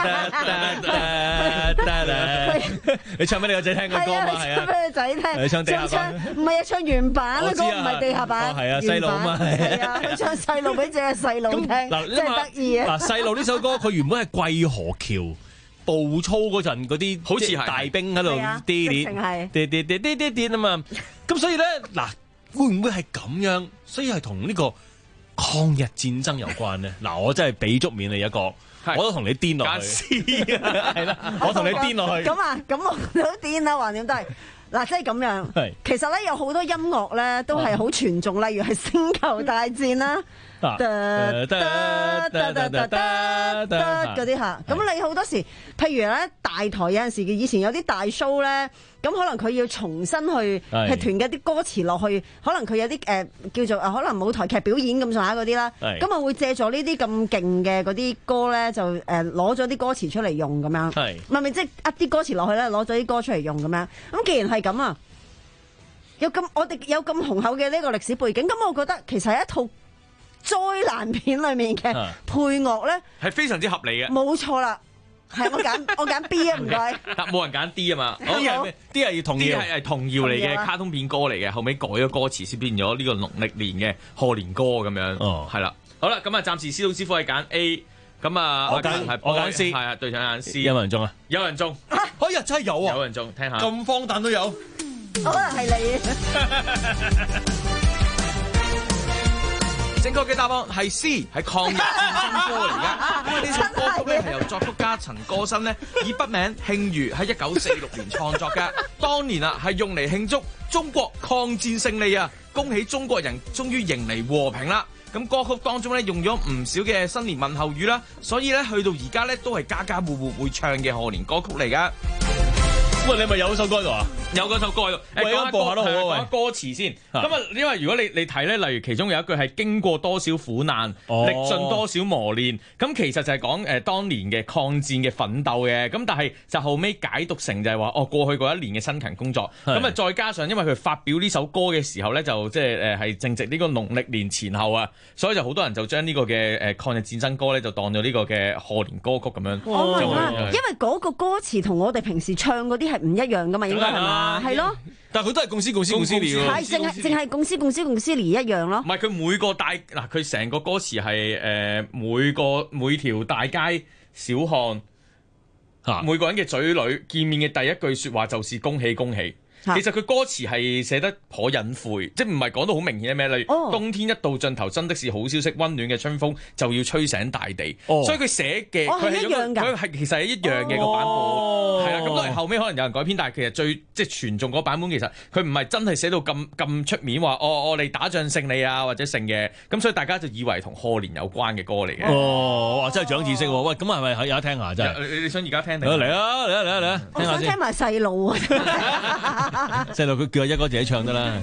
得得，你唱俾你個仔聽嘅歌嘛？係啊， 唱俾你仔聽。 你唱地下版， 唔係啊，唱原版啊，嗰個唔係地下版。 係啊，細路啊嘛， 係啊，唱細路俾隻細路聽，真係得意啊！ 嗱，細路呢首歌佢原本係桂河橋步操嗰陣嗰啲，好似係大兵喺度啲啲啲啲啲啲啲啊嘛。咁所以咧，嗱，會唔會係咁樣？所以係同呢個抗日戰爭有關咧？嗱，我真係俾足面你一個，我都同你癲落去，係啦，我同你癲落去。 咁啊，咁我都癲啦，橫掂都係。嗱，即係咁樣，其實咧有好多音樂咧都係好傳頌，例如係《星球大戰》啦，得得得得得得得嗰啲嚇。咁你好多時，譬如咧大台有陣時，以前有啲大 show 咧，咁可能佢要重新去係團嘅啲歌詞落去，可能佢有啲誒叫做誒可能舞台劇表演咁上下嗰啲啦，咁啊會借助呢啲咁勁嘅嗰啲歌咧，就誒攞咗啲歌詞出嚟用咁樣，唔係咪即係呃啲歌詞落去咧，攞咗啲歌出嚟用咁樣。咁既然係咁啊，有咁我哋有咁雄厚嘅呢個歷史背景，咁我覺得其實係一套災難片裏面嘅配樂咧， 係非常之合理嘅。 冇錯啦，係我揀我揀 B 啊，唔該。 但冇人揀 D 啊嘛。 D 係咩？D 係童謠，係係童謠嚟嘅卡通片歌嚟嘅，後尾改咗歌詞先變咗呢個農曆年嘅賀年歌咁樣。哦，係啦，好啦，咁啊，暫時司徒師傅係揀 A。咁啊，我揀我揀 C，係啊，對上揀 C。 有冇人中啊？ 有人中， 哎呀，真係有啊！ 有人中，聽下。 咁荒誕都有， 可能係你。 正確嘅答案係 C， 係抗日戰爭歌嚟㗎。因為呢首歌曲咧係由作曲家陳歌辛咧以筆名慶餘喺一九四六年創作㗎。當年啊係用嚟慶祝中國抗戰勝利啊，恭喜中國人終於迎嚟和平啦。咁歌曲當中咧用咗唔少嘅新年問候語啦，所以咧去到而家咧都係家家戶戶會唱嘅賀年歌曲嚟㗎。 喂，你咪有首歌喺度啊？ 有嗰首歌喺度。 喂，講播下都好啊。 講下歌詞先。咁啊，因為如果你你睇咧，例如其中有一句係經過多少苦難，哦、歷盡多少磨練，咁其實就係講誒當年嘅抗戰嘅奮鬥嘅。咁但係就後尾解讀成就係話，哦過去嗰一年嘅辛勤工作。咁啊再加上因為佢發表呢首歌嘅時候咧，就即係誒係正值呢個農曆年前後啊，所以就好多人就將呢個嘅誒抗日戰爭歌咧就當咗呢個嘅賀年歌曲咁樣。 我明啦，因為嗰個歌詞同我哋平時唱嗰啲係唔一樣噶嘛，應該係嘛？係咯。 但係佢都係共思共思共思連， 係淨係淨係共思共思共思連一樣咯。 唔係佢每個大嗱，佢成個歌詞係誒每個每條大街小巷嚇，每個人嘅嘴裏見面嘅第一句説話就是恭喜恭喜。其實佢歌詞係寫得頗隱晦，即係唔係講到好明顯嘅咩？例如、哦、冬天一到盡頭，真的是好消息，溫暖嘅春風就要吹醒大地。哦、所以佢寫嘅佢係一樣㗎，佢係其實係一樣嘅個版本，係啦、哦。咁當然係後尾可能有人改編，但係其實最即係傳頌嗰版本，其實佢唔係真係寫到咁咁出面話，哦，我哋打仗勝利啊或者勝嘅，咁所以大家就以為同賀年有關嘅歌嚟嘅。 哦，哇，真係長知識喎！喂，咁係咪有得聽下真係？ 你你想而家聽定？ 嚟啊嚟啊嚟啊嚟啊！ 我想聽埋細路啊！ 細路佢叫阿一哥自己唱得啦。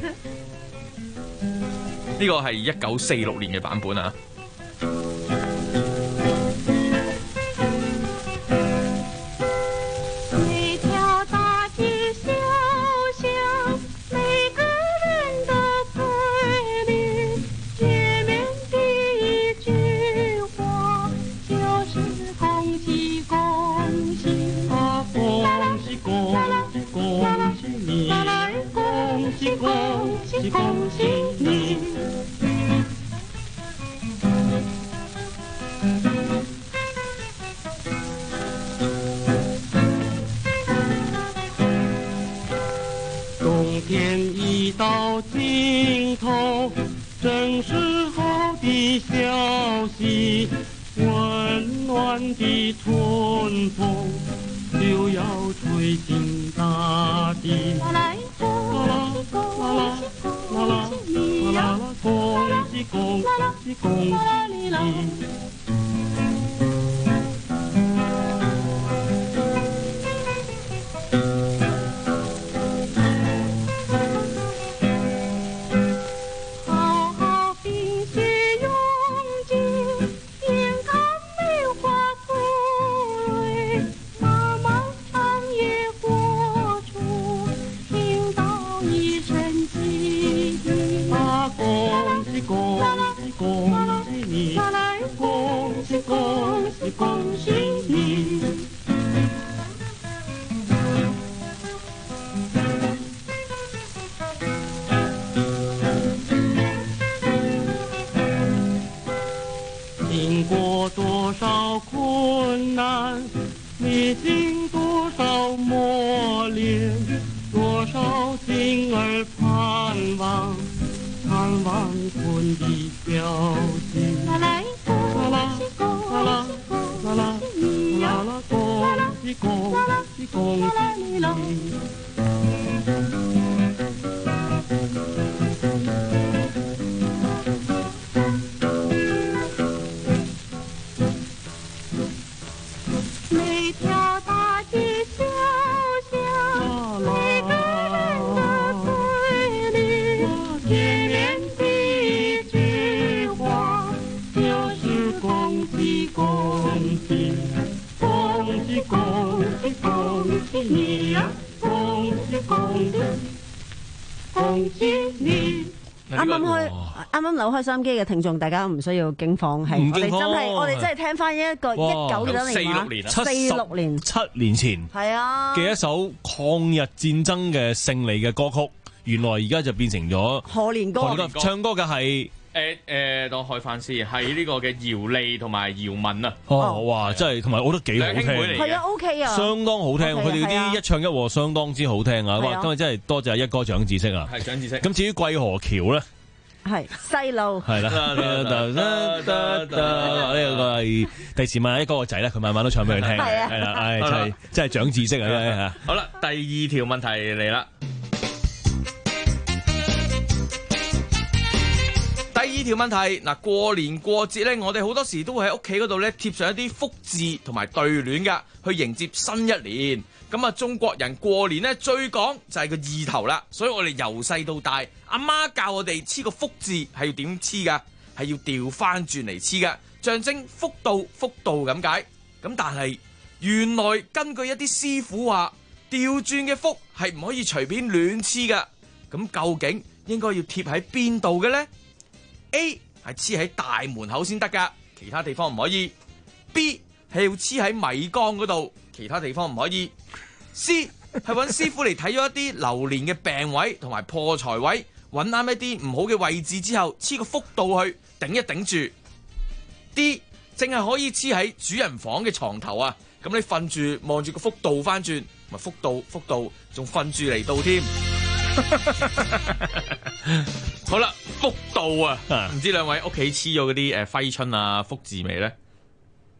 呢個係一九四六年嘅版本啊！ 每條大街小巷，每個人都對你見面第一句話就是恭喜恭喜啊！恭喜恭喜恭喜你，恭喜恭喜恭喜你。冬天已到盡頭，正是好的消息，溫暖的春風就要吹進大地。啦啦啦啦啦啦啦啦，恭喜恭喜恭喜你。經過多少困難，歷經多少磨練，多少心兒盼望，盼望春的消息。啦啦啦啦啦啦啦啦啦，恭喜恭喜恭喜你。每條大街小巷，每個人的對你見面第一句話就是恭喜恭喜，恭喜恭喜恭喜你呀，恭喜恭喜恭喜你。 啱啱開，啱啱扭開收音機嘅聽眾，大家唔需要驚慌，係我哋真係，我哋真係聽翻一個一九幾多年話，四六年， 七年前， 係啊嘅一首抗日戰爭嘅勝利嘅歌曲，原來而家就變成咗賀年歌。 唱歌嘅係誒誒，當開翻先，係呢個嘅姚莉同埋姚敏啊。 哦，哇，真係同埋我覺得幾好聽， 係啊 ，OK 啊， 相當好聽，佢哋啲一唱一和相當之好聽啊！哇，今日真係多謝一哥長知識啊！ 係長知識。 咁至於桂河橋咧？ 係細路， 係啦，呢個係第時問一哥個仔咧，佢晚晚都唱俾佢聽，係啦，唉，真係真係長知識啊！ 好啦，第二條問題嚟啦。第二條問題，嗱，過年過節咧，我哋好多時都會喺屋企嗰度咧貼上一啲福字同埋對聯噶，去迎接新一年。咁啊，中國人過年咧最講就係個意頭啦，所以我哋由細到大，阿媽教我哋黐個福字係要點黐噶，係要調翻轉嚟黐噶，象徵福到福到咁解。咁但係原來根據一啲師傅話，調轉嘅福係唔可以隨便亂黐噶。咁究竟應該要貼喺邊度嘅呢？A 係黐喺大門口先得噶，其他地方唔可以。B 係要黐喺米缸嗰度，其他地方唔可以。C 係揾師傅嚟睇咗一啲流年嘅病位同埋破財位，揾啱一啲唔好嘅位置之後，黐個福到去頂一頂住。D 淨係可以黐喺主人房嘅床頭啊，咁你瞓住望住個福倒翻轉，咪福到福到，仲瞓住嚟到添。好啦，福到啊，唔知兩位屋企黐咗嗰啲誒揮春啊福字未咧？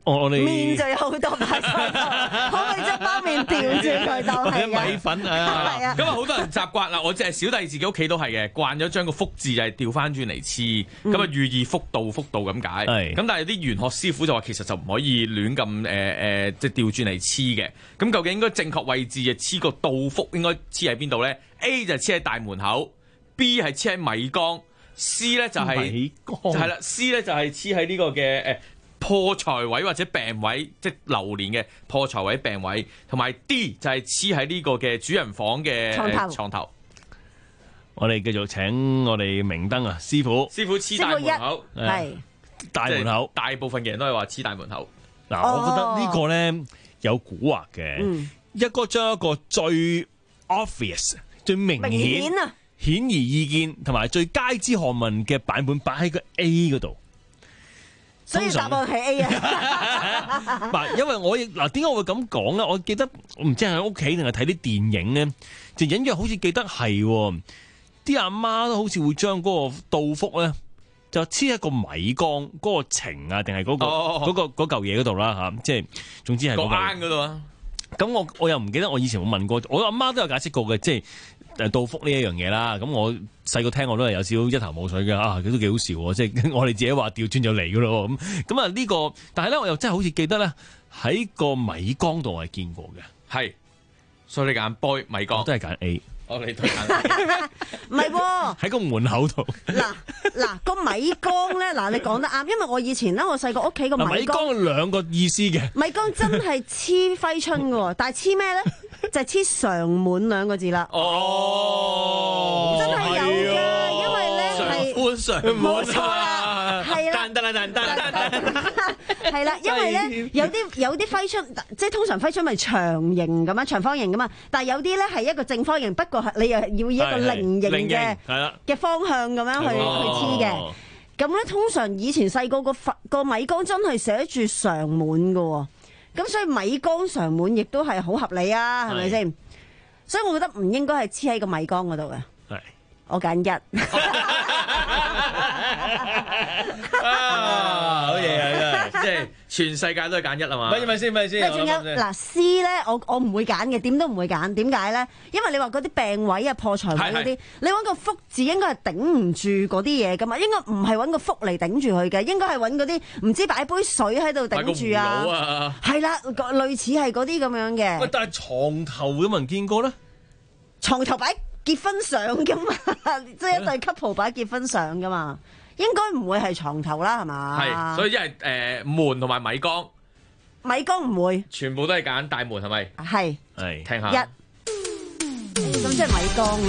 我哋麵就有好多擺上度，可唔可以將包麵調轉佢就係米粉啊？ 係啊， 咁啊好多人習慣啦，我即係小弟自己屋企都係嘅，慣咗將個福字就係調翻轉嚟黐，咁啊寓意福到福到咁解。咁但係啲玄學師傅就話其實就唔可以亂咁誒誒，即係調轉嚟黐嘅。咁究竟應該正確位置就黐個到福應該黐喺邊度咧 ？A 就黐喺大門口 ，B 係黐喺米缸 ，C 咧就係、是、就係啦 ，C 咧就係黐喺呢個嘅誒。呃破財位或者病位，即係流年嘅破財位病位，同埋 D 就係黐喺呢個嘅主人房嘅床頭。床頭我哋繼續請我哋明燈啊，師傅。 師傅黐大門口， 係大門口。 大部分嘅人都係話黐大門口。 嗱、哦，我覺得呢個咧有蠱惑嘅，嗯、一個將一個最 obvious、最明顯、明顯啊、顯而易見同埋最街知巷聞嘅版本擺喺個 A 嗰度。 所以答案係 A 啊！ 嗱，因為我嗱點解我會咁講咧？我記得我唔知係喺屋企定係睇啲電影咧，就隱約好似記得係啲阿媽都好似會將嗰個倒福咧，就黐喺個米缸嗰、嗰個情啊，定係嗰個嗰、哦嗰個嗰嚿嘢嗰度啦嚇，即係總之係個罌嗰度啊！ 咁我我又唔記得我以前冇問過，我阿媽都有解釋過嘅，即係。誒倒福呢一樣嘢啦，咁我細個聽我都係有少少一頭霧水嘅，啊佢都幾好笑喎，即係我哋自己話調轉就嚟嘅咯，咁咁啊呢個，但係咧我又真係好似記得咧喺個米缸度我係見過嘅， 係，所以你揀 boy 米缸， 我都係揀 A， 哦你都係揀， 唔係喎， 喺個門口度， 嗱嗱個米缸咧，嗱你講得啱，因為我以前咧我細個屋企個米缸有兩個意思嘅， 米缸真係黐揮春嘅喎，但係黐咩咧？就係黐常滿兩個字啦。 哦， 真係有㗎，因為咧係常歡常滿， 冇錯啦，係啦， 得啦得啦得啦， 係啦，因為咧有啲有啲揮春，即係通常揮春咪長形咁啊，長方形噶嘛，但係有啲咧係一個正方形，不過係你又要以一個菱形嘅嘅方向咁樣去去黐嘅。咁咧通常以前細個個個米缸真係寫住常滿㗎喎。咁所以米缸常滿亦都係好合理啊，係咪先？所以我覺得唔應該係黐喺個米缸嗰度嘅。係，我揀一。 啊，好嘢啊！真係，即係全世界都係揀一啊嘛。咪咪先，咪先。 仲有嗱 C 咧，我我唔會揀嘅，點都唔會揀。點解咧？因為你話嗰啲病位啊、破財位嗰啲，你揾個福字應該係頂唔住嗰啲嘢噶嘛，應該唔係揾個福嚟頂住佢嘅，應該係揾嗰啲唔知擺杯水喺度頂住啊。係啦，類似係嗰啲咁樣嘅。 喂，但係床頭有冇人見過咧？ 床頭擺結婚相噶嘛，即係一對 couple 擺結婚相噶嘛。應該唔會係床頭啦，係嘛？ 係，所以一係誒門同埋米缸， 米缸唔會， 全部都係揀大門，係咪？ 係係，聽下一，咁即係米缸。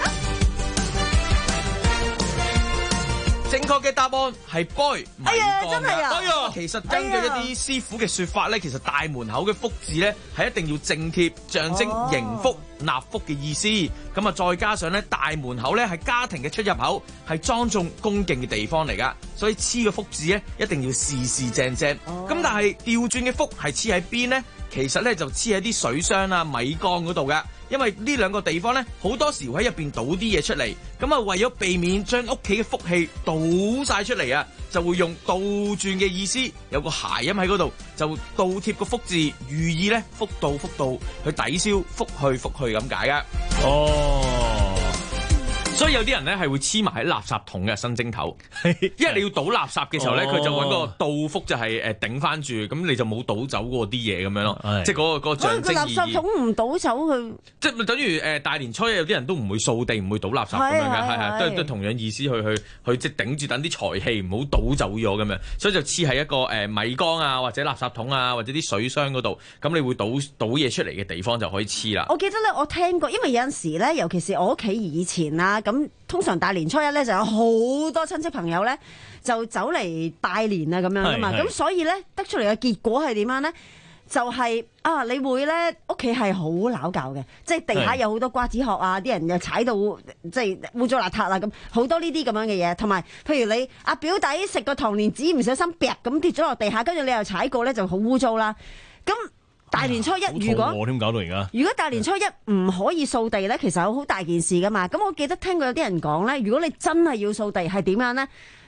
正確嘅答案係 boy 米缸。 哎呀，真係啊！ 哎呀，其實根據一啲師傅嘅說法咧，其實大門口嘅福字咧係一定要正貼，象徵迎福納福嘅意思。咁啊，再加上咧大門口咧係家庭嘅出入口，係莊重恭敬嘅地方嚟噶，所以黐嘅福字咧一定要事事正正。咁、哦、但係調轉嘅福係黐喺邊呢？其實咧就黐喺啲水箱啊、米缸嗰度噶。因為呢兩個地方咧，好多時會喺入邊倒啲嘢出嚟，咁啊為咗避免將屋企嘅福氣倒晒出嚟啊，就會用倒轉嘅意思，有個諧音喺嗰度，就倒貼個福字，寓意咧福到福到，去抵消福去福去咁解噶。哦。所以有啲人咧係會黐埋喺垃圾桶嘅新蒸頭，因為你要倒垃圾嘅時候咧，佢、哦、就揾個倒福就係誒頂翻住，咁你就冇倒走嗰啲嘢咁樣咯，即係嗰個嗰個象徵意義。垃圾桶唔倒走佢，即係等於誒大年初一有啲人都唔會掃地，唔會倒垃圾咁樣嘅，係係都都同樣意思去去去即係頂住等啲財氣唔好倒走咗咁樣，所以就黐喺一個誒米缸啊或者垃圾桶啊或者啲水箱嗰度，咁你會倒倒嘢出嚟嘅地方就可以黐啦。我記得咧，我聽過，因為有陣時咧，尤其是我屋企以前啦。咁通常大年初一咧就有好多親戚朋友咧就走嚟拜年啊咁樣噶嘛，咁所以咧得出嚟嘅結果係點樣咧？就係、是、啊，你會咧屋企係好鬧交嘅，即係地下有好多瓜子殼啊，啲人又踩到即係污糟邋遢啦，咁好多呢啲咁樣嘅嘢，同埋譬如你阿表弟食個糖蓮子唔小心劈咁跌咗落地下，跟住你又踩過咧就好污糟啦，咁。大年初一、哎、如果搞到而家如果大年初一唔可以掃地咧，其實有好大件事噶嘛。咁我記得聽過有啲人講咧，如果你真係要掃地係點樣咧？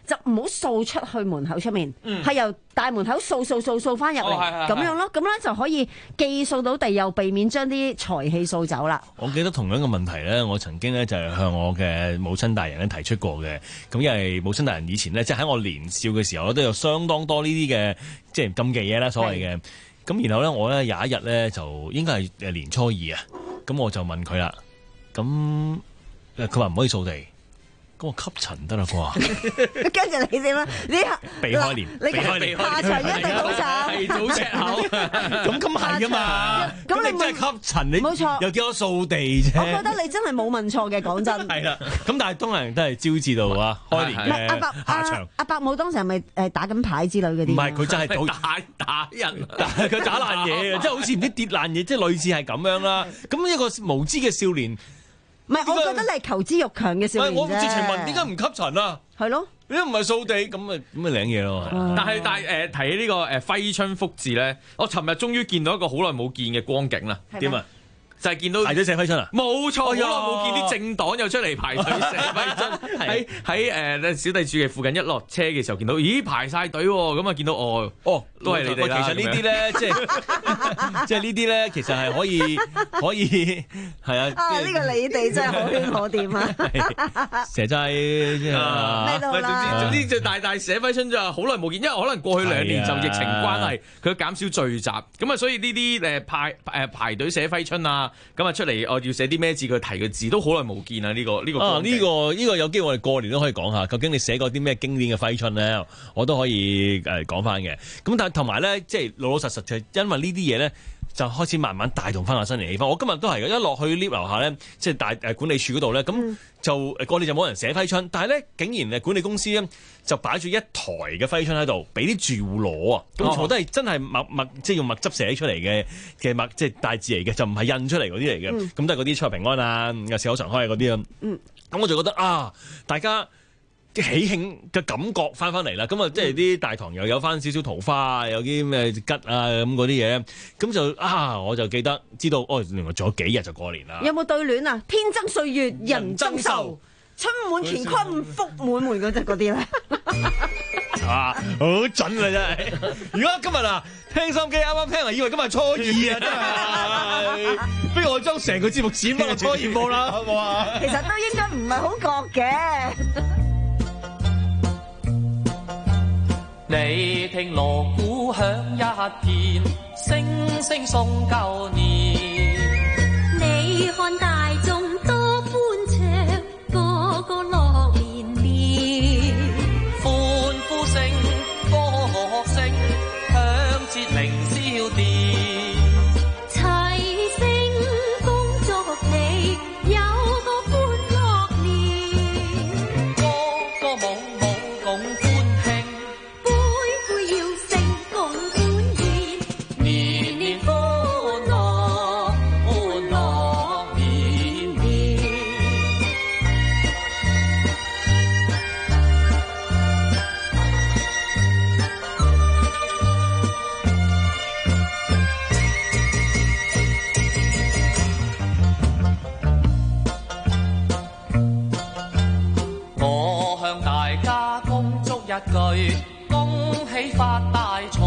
就唔好掃出去門口出面，係、 嗯、 由大門口掃掃掃掃翻入嚟，咁、哦、樣咯，咁咧就可以既掃到地，又避免將啲財氣掃走啦。 我記得同樣嘅問題咧，我曾經咧就係向我嘅母親大人咧提出過嘅。咁因為母親大人以前咧，即係喺我年少嘅時候，都有相當多呢啲嘅即係禁忌嘢啦，所謂嘅。咁然後咧，我咧有一日咧就應該係誒年初二啊，咁我就問佢啦，咁誒佢話唔可以掃地。咁我吸塵得啦啩， 跟住你點啦？你避開年， 你下場一定好慘， 係早赤口。 咁咁係噶嘛？咁你真係吸塵，你冇錯，又叫我掃地啫。 我覺得你真係冇問錯嘅，講真。 係啦，咁但係當然都係招致到啊開年嘅下場。 阿伯母當時係咪誒打緊牌之類嗰啲？ 唔係，佢真係打打人， 佢打爛嘢嘅，即係好似唔知跌爛嘢，即係類似係咁樣啦。咁一個無知嘅少年。 唔係，我覺得你係求知欲強嘅少年啫。 我直情問點解唔吸塵啊？ 係咯， 你都唔係掃地，咁咪咁咪領嘢咯。 但係但係誒提起呢個誒揮春福字咧，我尋日終於見到一個好耐冇見嘅光景啦。 點啊？ 就係見到排隊寫揮春啊！ 冇錯，好耐冇見啲政黨又出嚟排隊寫揮春。喺喺誒小弟住嘅附近一落車嘅時候，見到咦排晒隊喎，咁啊見到哦哦都係你哋啦。 其實呢啲咧，即係即係呢啲咧，其實係可以可以係啊。 啊！呢個你哋真係可圈可點啊！ 蛇齋即係總之總之就大大寫揮春就好耐冇見，因為可能過去兩年就疫情關係，佢減少聚集，咁啊所以呢啲誒排誒排隊寫揮春啊。咁啊出嚟，我要寫啲咩字？佢提嘅字都好耐冇見啦！呢、呢個呢、呢個啊，呢、呢個呢、呢個有機會我哋過年都可以講下，究竟你寫過啲咩經典嘅揮春咧？我都可以誒講翻嘅。咁但係同埋咧，即係老老實實就係因為呢啲嘢咧，就開始慢慢帶動翻個新年氣氛。我今日都係嘅，一落去 lift 樓下咧，即係大誒管理處嗰度咧，咁、嗯、就過年就冇人寫揮春，但係咧竟然誒管理公司咧就擺咗一台嘅揮春喺度，俾啲住戶攞啊！咁全部都係真係墨墨，即係用墨汁寫出嚟嘅嘅墨，即係大字嚟嘅，就唔係印出嚟嗰啲嚟嘅。咁、嗯、都係嗰啲出入平安啊、笑口常開嗰啲啊。嗯，咁我就覺得啊，大家啲喜慶嘅感覺翻翻嚟啦。咁啊，即係啲大堂又有翻少少桃花，有啲咩桔啊咁嗰啲嘢。咁就啊，我就記得知道哦，原來仲有幾日就過年啦。 有冇對聯啊？天增歲月人增壽，春滿乾坤福滿門嗰隻嗰啲咧。 啊，好準啊真係！如果今日啊聽心機啱啱聽啊，以為今日初二啊真係，不如我將成個節目剪翻落初二播啦，好唔好啊？ 其實都應該唔係好覺嘅。 你聽鑼鼓響一片，聲聲送舊年。 你看大眾多歡暢，個個樂連連。 歡呼聲、歌樂聲，響徹凌霄殿。 齊聲恭祝你有個歡樂年。 歌歌舞舞共歡慶， 杯杯要勝共歡宴。 年年歡樂，歡樂年年。我向大家恭祝一句，恭喜發大財。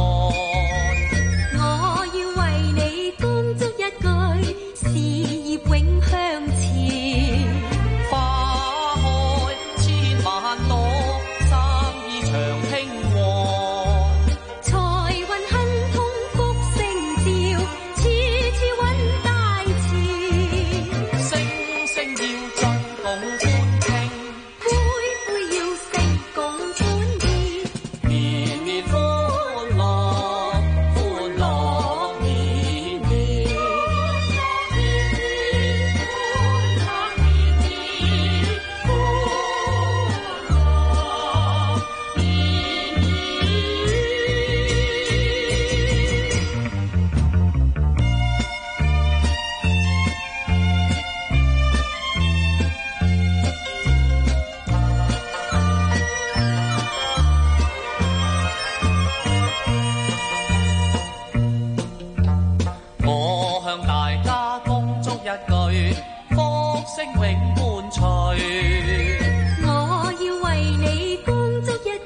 我要為你恭祝一句，事業永向前。 花開千萬朵，生意長興旺。 財運亨通福星照，處處揾大錢。 聲聲要進共歡慶， 杯杯要勝共歡宴。 年年歡樂，歡樂年年。我向大家恭祝一句，福星永伴隨。 我要為你恭祝一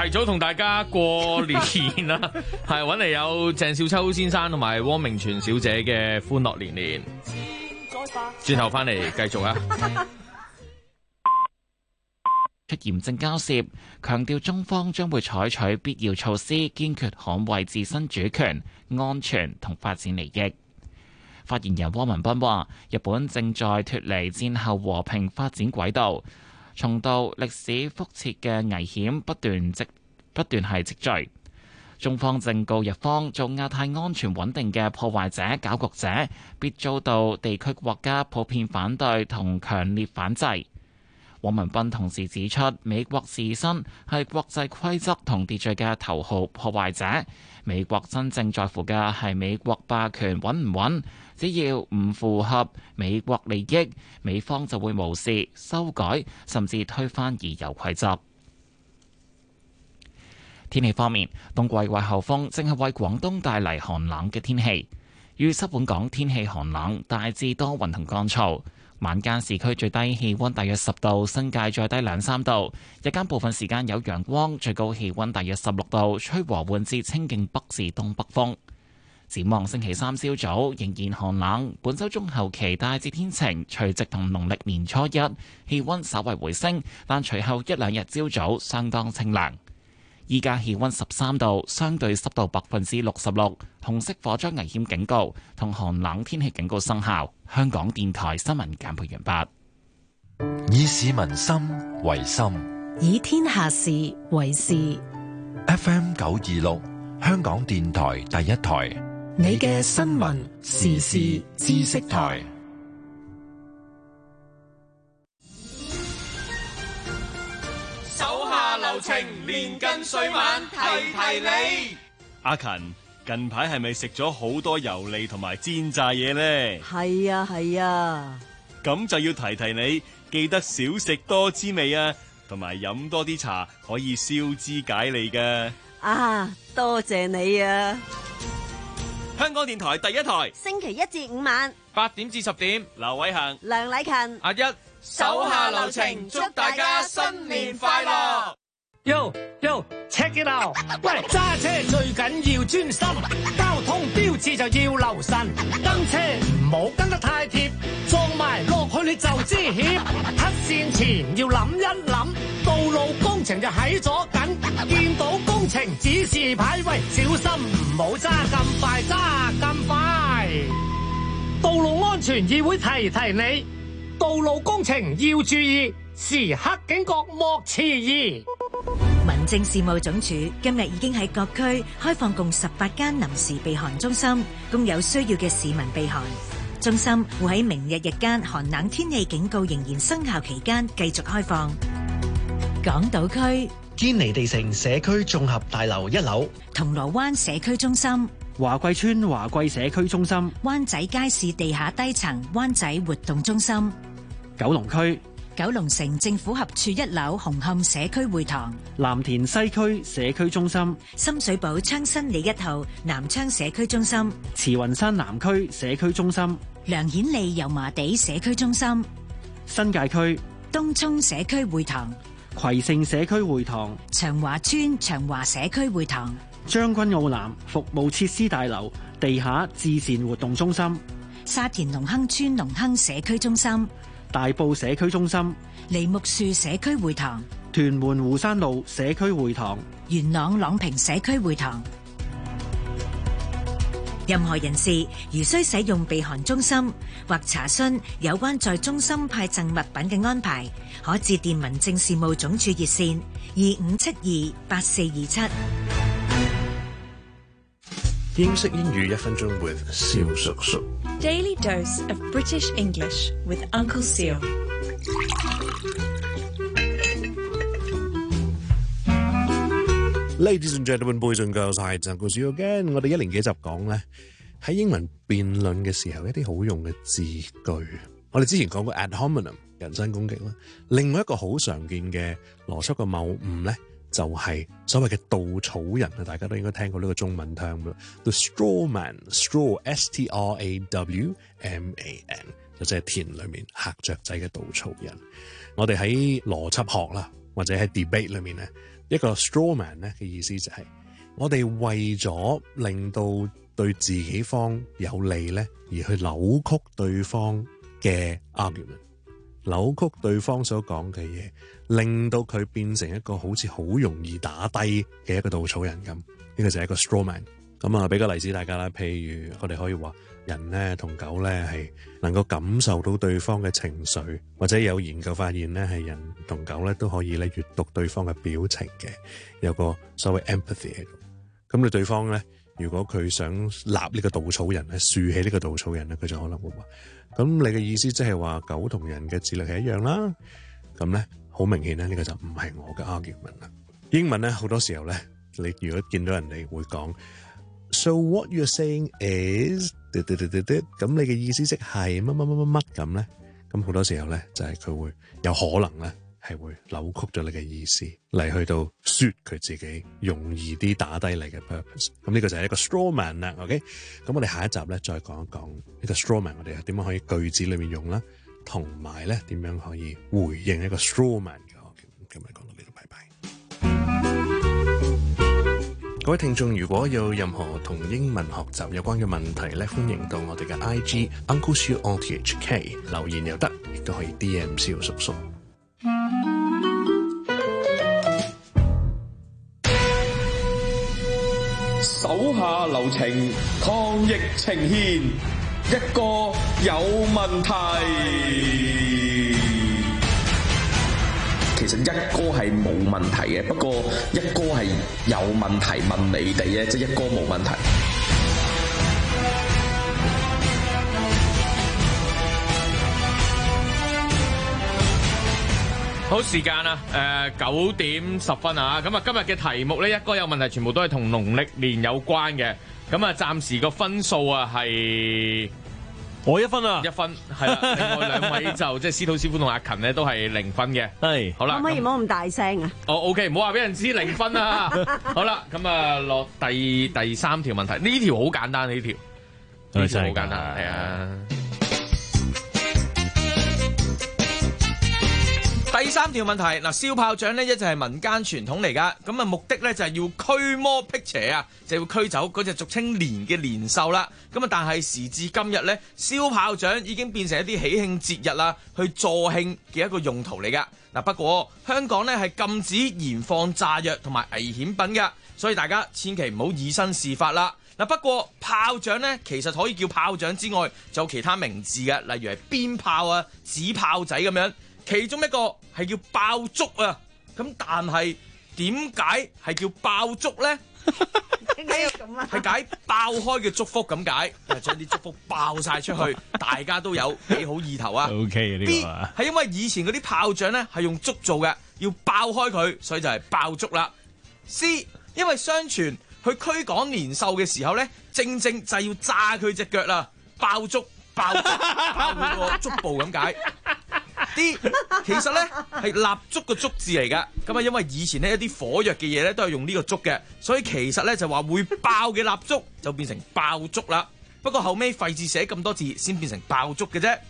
提早同大家過年啦，係揾嚟有鄭少秋先生同埋汪明荃小姐嘅歡樂年年。轉頭翻嚟繼續啊！ 出嚴正交涉，強調中方將會採取必要措施，堅決捍衛自身主權、安全同發展利益。發言人汪文斌話：日本正在脫離戰後和平發展軌道，重蹈歷史覆轍嘅危險不斷積不斷係積聚。中方正告日方做亞太安全穩定嘅破壞者、攪局者，必遭到地區國家普遍反對同強烈反制。汪文斌同時指出，美國自身係國際規則同秩序嘅頭號破壞者，美國真正在乎嘅係美國霸權穩唔穩，只要唔符合美國利益，美方就會無視、修改甚至推翻已有規則。天氣方面，冬季季候風正係為廣東帶嚟寒冷嘅天氣，預測本港天氣寒冷，大致多雲同乾燥。晚間市區最低氣溫大約十度，新界再低兩三度。日間部分時間有陽光，最高氣溫大約十六度，吹和緩至清勁北至東北風。展望星期三朝早仍然寒冷，本週中後期大致天晴，除夕同農曆年初一氣溫稍為回升，但隨後一兩日朝早相當清涼。依家氣溫十三度，相對濕度百分之六十六，紅色火災危險警告同寒冷天氣警告生效。香港電台新聞簡報完畢。以市民心為心， 以天下事為事。 F M 九二六，香港電台第一台， 你嘅新聞時事知識台。 流程年近歲晚，提提你。 阿勤近排係咪食咗好多油膩同埋煎炸嘢呢？ 係啊係啊， 咁就要提提你，記得少食多滋味啊，同埋飲多啲茶，可以消脂解膩㗎。 啊，多謝你啊！ 香港電台第一台， 星期一至五晚八點至十點， 劉偉恒、 梁禮勤、 阿一， 手下留情，祝大家新年快樂。 Yo yo check it out！ 喂，揸車最緊要專心，交通標誌就要留神，跟車唔好跟得太貼，撞埋落去你就知險。黑線前要諗一諗，道路工程就喺左近，見到工程指示牌，喂，小心唔好揸咁快，揸咁快。道路安全議會提提你，道路工程要注意，時刻警覺莫遲疑。 民政事務總署今日已經喺各區開放共十八間臨時避寒中心，供有需要嘅市民避寒。中心會喺明日日間寒冷天氣警告仍然生效期間繼續開放。港島區堅尼地城社區綜合大樓一樓、 銅鑼灣社區中心、 華貴村華貴社區中心、 灣仔街市地下低層灣仔活動中心、 九龍區九龍城政府合署一樓紅磡社區會堂、 藍田西區社區中心、 深水埗昌新里一號南昌社區中心、 慈雲山南區社區中心、 梁顯利油麻地社區中心、 新界區東涌社區會堂、 葵盛社區會堂、 長華村長華社區會堂、 將軍澳南服務設施大樓地下至善活動中心、 沙田隆亨村隆亨社區中心、 大埔社區中心、 梨木樹社區會堂、 屯門湖山路社區會堂、 元朗朗屏社區會堂。任何人士如需使用避寒中心或查詢有關在中心派贈物品嘅安排，可致電民政事務總署熱線二五七二八四二七。 英式英語一分鐘 with 蕭叔叔。 Daily dose of British English with Uncle Seal. Ladies and gentlemen, boys and girls, hi, it's Uncle Seal again. 我哋一連幾集講咧，喺英文辯論嘅時候一啲好用嘅字句。我哋之前講過 ad hominem 人身攻擊啦，另外一個好常見嘅邏輯嘅謬誤咧，就係所謂嘅稻草人啊，大家都應該聽過呢個中文 term 啦。The straw man, straw, S T R A W M A N， 就即係田裏面嚇雀仔嘅稻草人。我哋喺邏輯學啦， 或者喺 debate 裏面咧，一個 straw man 咧嘅意思就係、是、我哋為咗令到對自己方有利咧，而去扭曲對方嘅 argument， 扭曲對方所講嘅嘢，令到佢變成一個好似好容易打低嘅一個稻草人咁。呢、這個就係一個 straw man。咁啊，俾個例子大家啦，譬如我哋可以話人咧同狗咧係能夠感受到對方嘅情緒，或者有研究發現咧係人同狗咧都可以咧閱讀對方嘅表情嘅，有個所謂 empathy 喺度。咁你對方咧，如果佢想立呢個稻草人咧，豎起呢個稻草人咧，佢就可能會話：咁你嘅意思即係話狗同人嘅智力係一樣啦？咁咧好明顯咧，呢、這個就唔係我嘅 argument 啦。英文咧好多時候咧，你如果見到人哋會講。So what you're saying is，咁你嘅意思即係乜乜乜乜乜咁咧？咁好多時候咧，就係、是、佢會有可能咧，係會扭曲咗你嘅意思嚟去到説佢自己容易啲打低你嘅 purpose。咁呢個就係一個 straw man 啦。OK，咁我哋下一集咧再講一講呢個 straw man，我哋點樣可以句子裏面用啦，同埋咧點樣可以回應一個 straw man 嘅。今日講到呢度，拜拜。各位聽眾，如果有任何同英文學習有關嘅問題咧，歡迎到我哋嘅 I G Uncle Siu O T H K 留言又得，亦都可以 D M 蕭叔叔。 手下留情，抗疫呈現，一個有問題。其實一哥係冇問題嘅，不過一哥係有問題問你哋啫，即係一哥冇問題。 好，時間啊，誒九點十分啊，咁啊今日嘅題目咧，一哥有問題，全部都係同農曆年有關嘅，咁啊暫時個分數啊係。 我一分啊， 一分係啦。另外兩位就即係司徒師傅同阿勤咧都係零分嘅。係好啦， 可唔可以唔好咁大聲啊？ 哦 ，OK，唔好話俾人知零分啊。好啦，咁啊落第第三條問題，呢條好簡單，呢條呢條好簡單，係啊。第三條問題嗱，燒炮仗呢一直係民間傳統嚟噶，咁啊目的咧就係要驅魔辟邪啊，就要驅走嗰隻俗稱年嘅年獸啦。咁啊，但係時至今日咧，燒炮仗已經變成一啲喜慶節日啦，去助慶嘅一個用途嚟噶。嗱，不過香港咧係禁止燃放炸藥同埋危險品噶，所以大家千祈唔好以身試法啦。嗱，不過炮仗咧其實可以叫炮仗之外，仲有其他名字嘅，例如係鞭炮啊、紙炮仔咁樣。其中一個係叫爆竹啊，咁但係點解係叫爆竹咧？ 點解要咁啊？ 係解爆開嘅祝福咁解，將啲祝福爆晒出去，大家都有幾好意頭啊 ！OK 呢個 B 係因為以前嗰啲炮仗咧係用竹做嘅，要爆開佢，所以就係爆竹啦。C 因為相傳去驅趕年獸嘅時候咧，正正就係要炸佢隻腳啦，爆竹爆竹爆佢個足部咁解。啲其實咧係蠟燭個燭字嚟噶，咁啊因為以前呢一啲火藥嘅嘢咧都係用呢個燭嘅，所以其實咧就話會爆嘅蠟燭就變成爆竹啦。不過後尾費事寫咁多字，先變成爆竹嘅啫。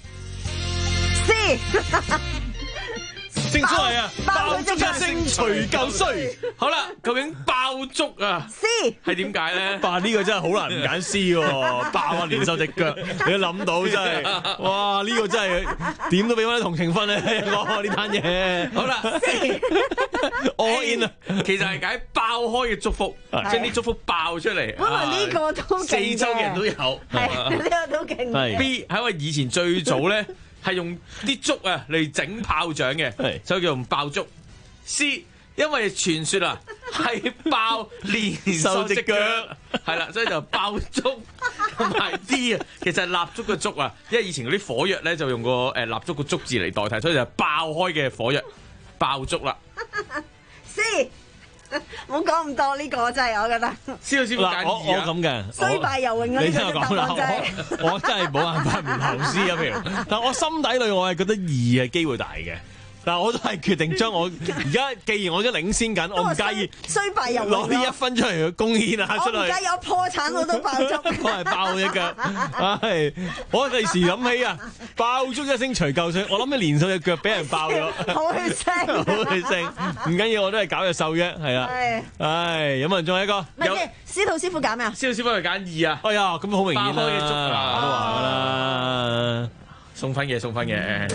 C 正所謂啊，爆竹一聲除舊衰。 好啦，究竟爆竹啊 C 係點解咧？ 但呢個真係好難唔揀 C 喎，爆啊年獸隻腳，你都諗到真係，哇！呢、呢個真係點都俾翻啲同情分咧，我呢單嘢。 好啦 C all in 啊，其實係解爆開嘅祝福，將啲祝福爆出嚟。 本來呢個都勁嘅， 四周嘅人都有， 係呢個都勁。 B 係因為以前最早咧。係用啲竹啊嚟整炮仗嘅，所以叫用爆竹。C 因為傳說啊係爆年獸隻腳，係啦，所以就爆竹。同埋 D 啊，其實係蠟燭嘅燭啊，因為以前嗰啲火藥咧就用個誒蠟燭個燭字嚟代替，所以就爆開嘅火藥爆竹啦。 C 唔好講咁多呢個真係，我覺得。 師傅師傅介意啊！ 我我咁嘅， 衰敗游泳嗰啲嘅答案真係。 我真係冇辦法唔投師啊！譬如，但我心底裏我係覺得二係機會大嘅。 但我都係決定將我而家，既然我都領先緊，我唔介意衰敗又攞呢一分出嚟去貢獻啊出嚟。 我唔介意我破產我都爆竹， 我係爆一腳。唉，我第時諗起啊，爆竹一聲除舊歲，我諗起連數隻腳俾人爆咗， 好血腥， 好血腥。唔緊要，我都係搞隻瘦啫，係啊。唉，有冇人仲有一個？ 唔係，司徒師傅揀咩啊？ 司徒師傅係揀二啊。 哎呀，咁好明顯啦， 爆開嘅竹啊， 我都話啦， 送分嘅，送分嘅。